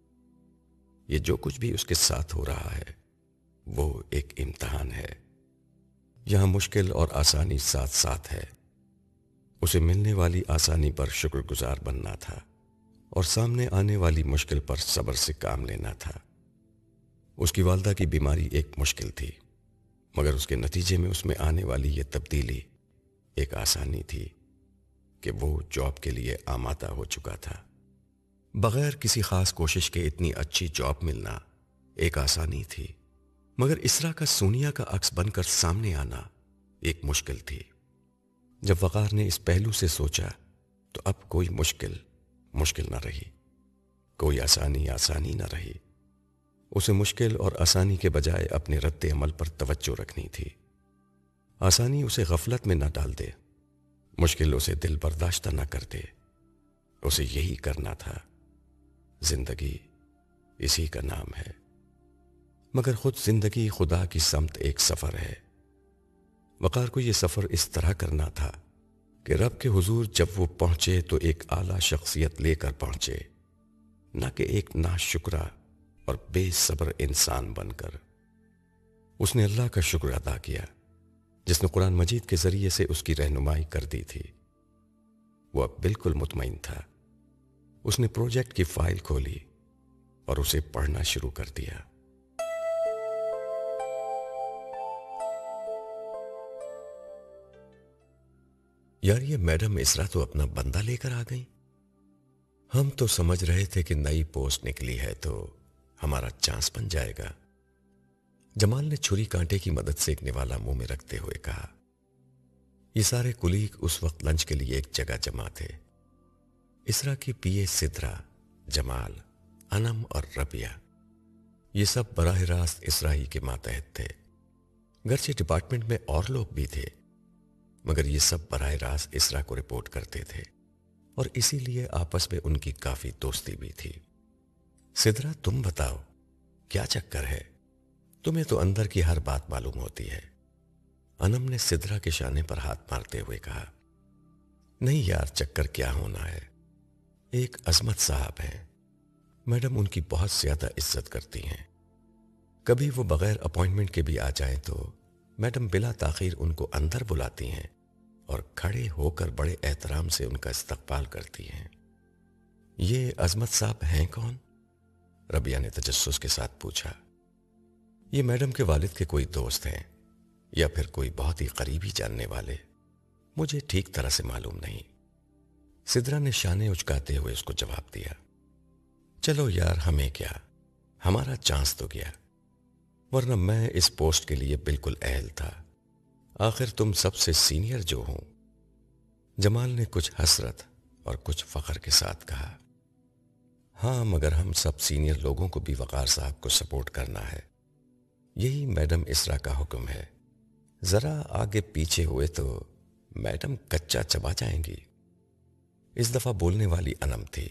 یہ جو کچھ بھی اس کے ساتھ ہو رہا ہے وہ ایک امتحان ہے۔ یہاں مشکل اور آسانی ساتھ ساتھ ہے۔ اسے ملنے والی آسانی پر شکر گزار بننا تھا اور سامنے آنے والی مشکل پر صبر سے کام لینا تھا۔ اس کی والدہ کی بیماری ایک مشکل تھی، مگر اس کے نتیجے میں اس میں آنے والی یہ تبدیلی ایک آسانی تھی کہ وہ جاب کے لیے آمادہ ہو چکا تھا۔ بغیر کسی خاص کوشش کے اتنی اچھی جاب ملنا ایک آسانی تھی، مگر اسرا کا سونیا کا عکس بن کر سامنے آنا ایک مشکل تھی۔ جب وقار نے اس پہلو سے سوچا تو اب کوئی مشکل نہ رہی۔ کوئی آسانی آسانی نہ رہی. اسے مشکل اور آسانی کے بجائے اپنے رد عمل پر توجہ رکھنی تھی. آسانی اسے غفلت میں نہ ڈال دے، مشکل اسے دل برداشتہ نہ کر دے. اسے یہی کرنا تھا. زندگی اسی کا نام ہے. مگر خود زندگی خدا کی سمت ایک سفر ہے. وقار کو یہ سفر اس طرح کرنا تھا کہ رب کے حضور جب وہ پہنچے تو ایک اعلیٰ شخصیت لے کر پہنچے، نہ کہ ایک ناشکرا اور بے صبر انسان بن کر. اس نے اللہ کا شکر ادا کیا جس نے قرآن مجید کے ذریعے سے اس کی رہنمائی کر دی تھی. وہ اب بالکل مطمئن تھا. اس نے پروجیکٹ کی فائل کھولی اور اسے پڑھنا شروع کر دیا. یار یہ میڈم اسرا تو اپنا بندہ لے کر آ گئی. ہم تو سمجھ رہے تھے کہ نئی پوسٹ نکلی ہے تو ہمارا چانس بن جائے گا. جمال نے چھری کانٹے کی مدد سے ایک نوالا منہ میں رکھتے ہوئے کہا. یہ سارے کلیگ اس وقت لنچ کے لیے ایک جگہ جمع تھے. اسرا کی پی اے سدرا، جمال، انم اور ربیہ، یہ سب براہ راست اسرا ہی کے ماتحت تھے. گرچہ ڈپارٹمنٹ میں اور لوگ بھی تھے مگر یہ سب براہ راست اسرا کو رپورٹ کرتے تھے اور اسی لیے آپس میں ان کی کافی دوستی بھی تھی. سدرا تم بتاؤ کیا چکر ہے؟ تمہیں تو اندر کی ہر بات معلوم ہوتی ہے. انم نے سدرا کے شانے پر ہاتھ مارتے ہوئے کہا. نہیں یار، چکر کیا ہونا ہے. ایک عظمت صاحب ہیں، میڈم ان کی بہت زیادہ عزت کرتی ہیں. کبھی وہ بغیر اپوائنٹمنٹ کے بھی آ جائیں تو میڈم بلا تاخیر ان کو اندر بلاتی ہیں اور کھڑے ہو کر بڑے احترام سے ان کا استقبال کرتی ہیں. یہ عظمت صاحب ہیں کون؟ ربیہ نے تجسس کے ساتھ پوچھا. یہ میڈم کے والد کے کوئی دوست ہیں یا پھر کوئی بہت ہی قریبی جاننے والے، مجھے ٹھیک طرح سے معلوم نہیں. سدرا نے شانے اچکاتے ہوئے اس کو جواب دیا. چلو یار، ہمیں کیا، ہمارا چانس تو گیا، ورنہ میں اس پوسٹ کے لیے بالکل اہل تھا. آخر تم سب سے سینئر جو ہوں. جمال نے کچھ حسرت اور کچھ فخر کے ساتھ کہا. ہاں مگر ہم سب سینئر لوگوں کو بھی وقار صاحب کو سپورٹ کرنا ہے. یہی میڈم اسرا کا حکم ہے. ذرا آگے پیچھے ہوئے تو میڈم کچا چبا جائیں گی. اس دفعہ بولنے والی انم تھی.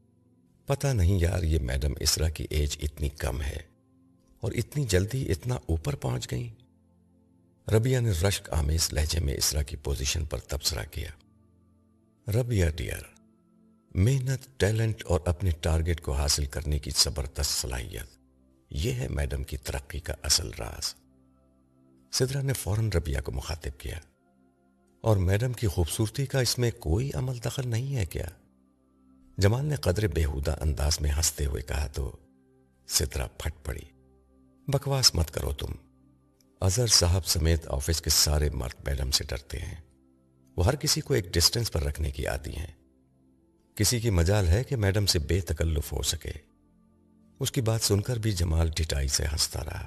پتہ نہیں یار، یہ میڈم اسرا کی ایج اتنی کم ہے اور اتنی جلدی اتنا اوپر پہنچ گئی. ربیہ نے رشک آمیز لہجے میں اسرا کی پوزیشن پر تبصرہ کیا. ربیہ ڈیئر، محنت، ٹیلنٹ اور اپنے ٹارگٹ کو حاصل کرنے کی زبردست صلاحیت، یہ ہے میڈم کی ترقی کا اصل راز. سدرا نے فوراً ربیہ کو مخاطب کیا. اور میڈم کی خوبصورتی کا اس میں کوئی عمل دخل نہیں ہے کیا؟ جمال نے قدر بےہودہ انداز میں ہنستے ہوئے کہا تو سدرا پھٹ پڑی. بکواس مت کرو تم. اظہر صاحب سمیت آفس کے سارے مرد میڈم سے ڈرتے ہیں. وہ ہر کسی کو ایک ڈسٹنس پر رکھنے کی عادی ہیں. کسی کی مجال ہے کہ میڈم سے بے تکلف ہو سکے. اس کی بات سن کر بھی جمال ڈھٹائی سے ہنستا رہا.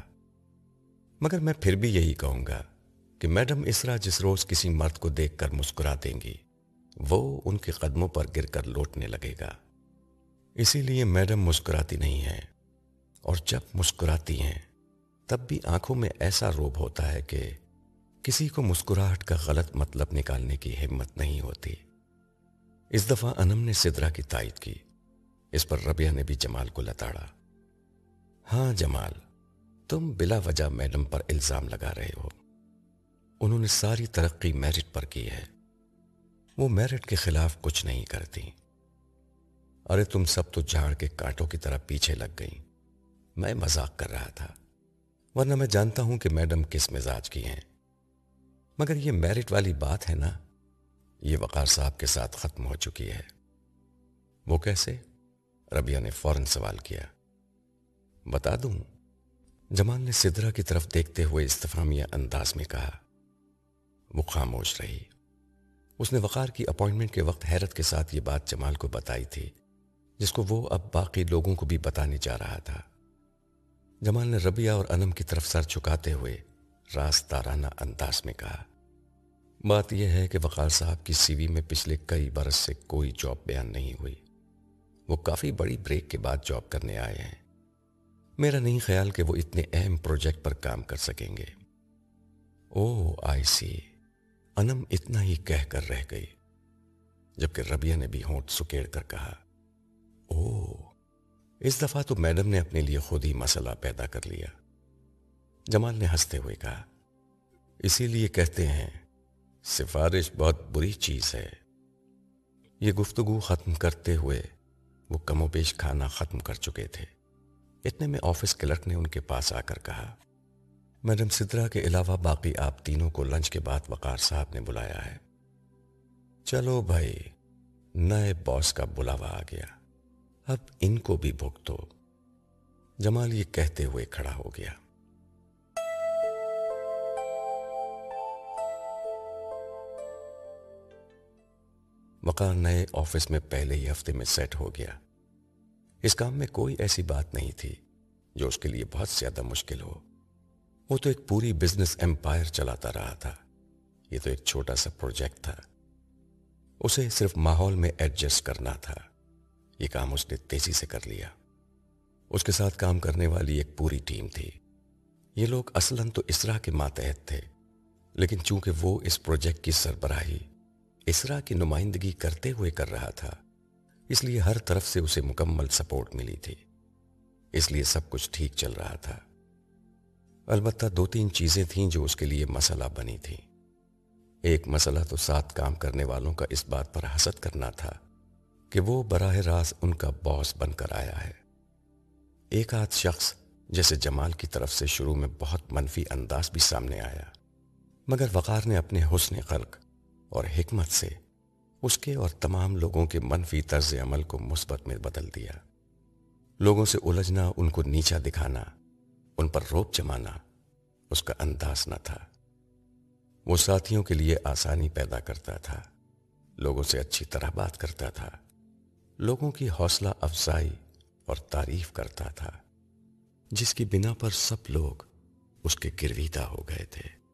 مگر میں پھر بھی یہی کہوں گا کہ میڈم اسرا جس روز کسی مرد کو دیکھ کر مسکرا دیں گی وہ ان کے قدموں پر گر کر لوٹنے لگے گا. اسی لیے میڈم مسکراتی نہیں ہیں، اور جب مسکراتی ہیں تب بھی آنکھوں میں ایسا روب ہوتا ہے کہ کسی کو مسکراہٹ کا غلط مطلب نکالنے کی ہمت نہیں ہوتی. اس دفعہ انم نے سدرا کی تائید کی. اس پر ربیہ نے بھی جمال کو لتاڑا. ہاں جمال، تم بلا وجہ میڈم پر الزام لگا رہے ہو. انہوں نے ساری ترقی میرٹ پر کی ہے. وہ میرٹ کے خلاف کچھ نہیں کرتی. ارے تم سب تو جھاڑ کے کانٹوں کی طرح پیچھے لگ گئی. میں مذاق کر رہا تھا، ورنہ میں جانتا ہوں کہ میڈم کس مزاج کی ہیں. مگر یہ میرٹ والی بات ہے نا، یہ وقار صاحب کے ساتھ ختم ہو چکی ہے. وہ کیسے؟ ربیہ نے فوراً سوال کیا. بتا دوں؟ جمال نے سدرا کی طرف دیکھتے ہوئے استفہامیہ انداز میں کہا. وہ خاموش رہی. اس نے وقار کی اپوائنٹمنٹ کے وقت حیرت کے ساتھ یہ بات جمال کو بتائی تھی جس کو وہ اب باقی لوگوں کو بھی بتانے جا رہا تھا. جمال نے ربیہ اور انم کی طرف سر جھکاتے ہوئے راستارانہ انداز میں کہا. بات یہ ہے کہ وقار صاحب کی سی وی میں پچھلے کئی برس سے کوئی جاب بیان نہیں ہوئی. وہ کافی بڑی بریک کے بعد جاب کرنے آئے ہیں. میرا نہیں خیال کہ وہ اتنے اہم پروجیکٹ پر کام کر سکیں گے. او آئی سی. انم اتنا ہی کہہ کر رہ گئی، جبکہ ربیہ نے بھی ہونٹ سکیڑ کر کہا، او، اس دفعہ تو میڈم نے اپنے لیے خود ہی مسئلہ پیدا کر لیا. جمال نے ہنستے ہوئے کہا، اسی لیے کہتے ہیں سفارش بہت بری چیز ہے. یہ گفتگو ختم کرتے ہوئے وہ کم و بیش کھانا ختم کر چکے تھے. اتنے میں آفس کلرک نے ان کے پاس آ کر کہا، میڈم سدرا کے علاوہ باقی آپ تینوں کو لنچ کے بعد وقار صاحب نے بلایا ہے. چلو بھائی، نئے باس کا بلاوا آ گیا، اب ان کو بھی بھگ دو. جمال یہ کہتے ہوئے کھڑا ہو گیا. وقار نئے آفس میں پہلے ہی ہفتے میں سیٹ ہو گیا. اس کام میں کوئی ایسی بات نہیں تھی جو اس کے لیے بہت زیادہ مشکل ہو. وہ تو ایک پوری بزنس ایمپائر چلاتا رہا تھا، یہ تو ایک چھوٹا سا پروجیکٹ تھا. اسے صرف ماحول میں ایڈجسٹ کرنا تھا. یہ کام اس نے تیزی سے کر لیا. اس کے ساتھ کام کرنے والی ایک پوری ٹیم تھی. یہ لوگ اصلاً تو اسرا کے ماتحت تھے، لیکن چونکہ وہ اس پروجیکٹ کی سربراہی اسرا کی نمائندگی کرتے ہوئے کر رہا تھا، اس لیے ہر طرف سے اسے مکمل سپورٹ ملی تھی. اس لیے سب کچھ ٹھیک چل رہا تھا. البتہ 2-3 چیزیں تھیں جو اس کے لیے مسئلہ بنی تھیں. ایک مسئلہ تو ساتھ کام کرنے والوں کا اس بات پر حسد کرنا تھا کہ وہ براہ راست ان کا باس بن کر آیا ہے. ایک آدھ شخص جیسے جمال کی طرف سے شروع میں بہت منفی انداز بھی سامنے آیا، مگر وقار نے اپنے حسن خلق اور حکمت سے اس کے اور تمام لوگوں کے منفی طرز عمل کو مثبت میں بدل دیا. لوگوں سے الجھنا، ان کو نیچا دکھانا، ان پر روب جمانا اس کا انداز نہ تھا. وہ ساتھیوں کے لیے آسانی پیدا کرتا تھا، لوگوں سے اچھی طرح بات کرتا تھا، لوگوں کی حوصلہ افزائی اور تعریف کرتا تھا، جس کی بنا پر سب لوگ اس کے گرویدہ ہو گئے تھے.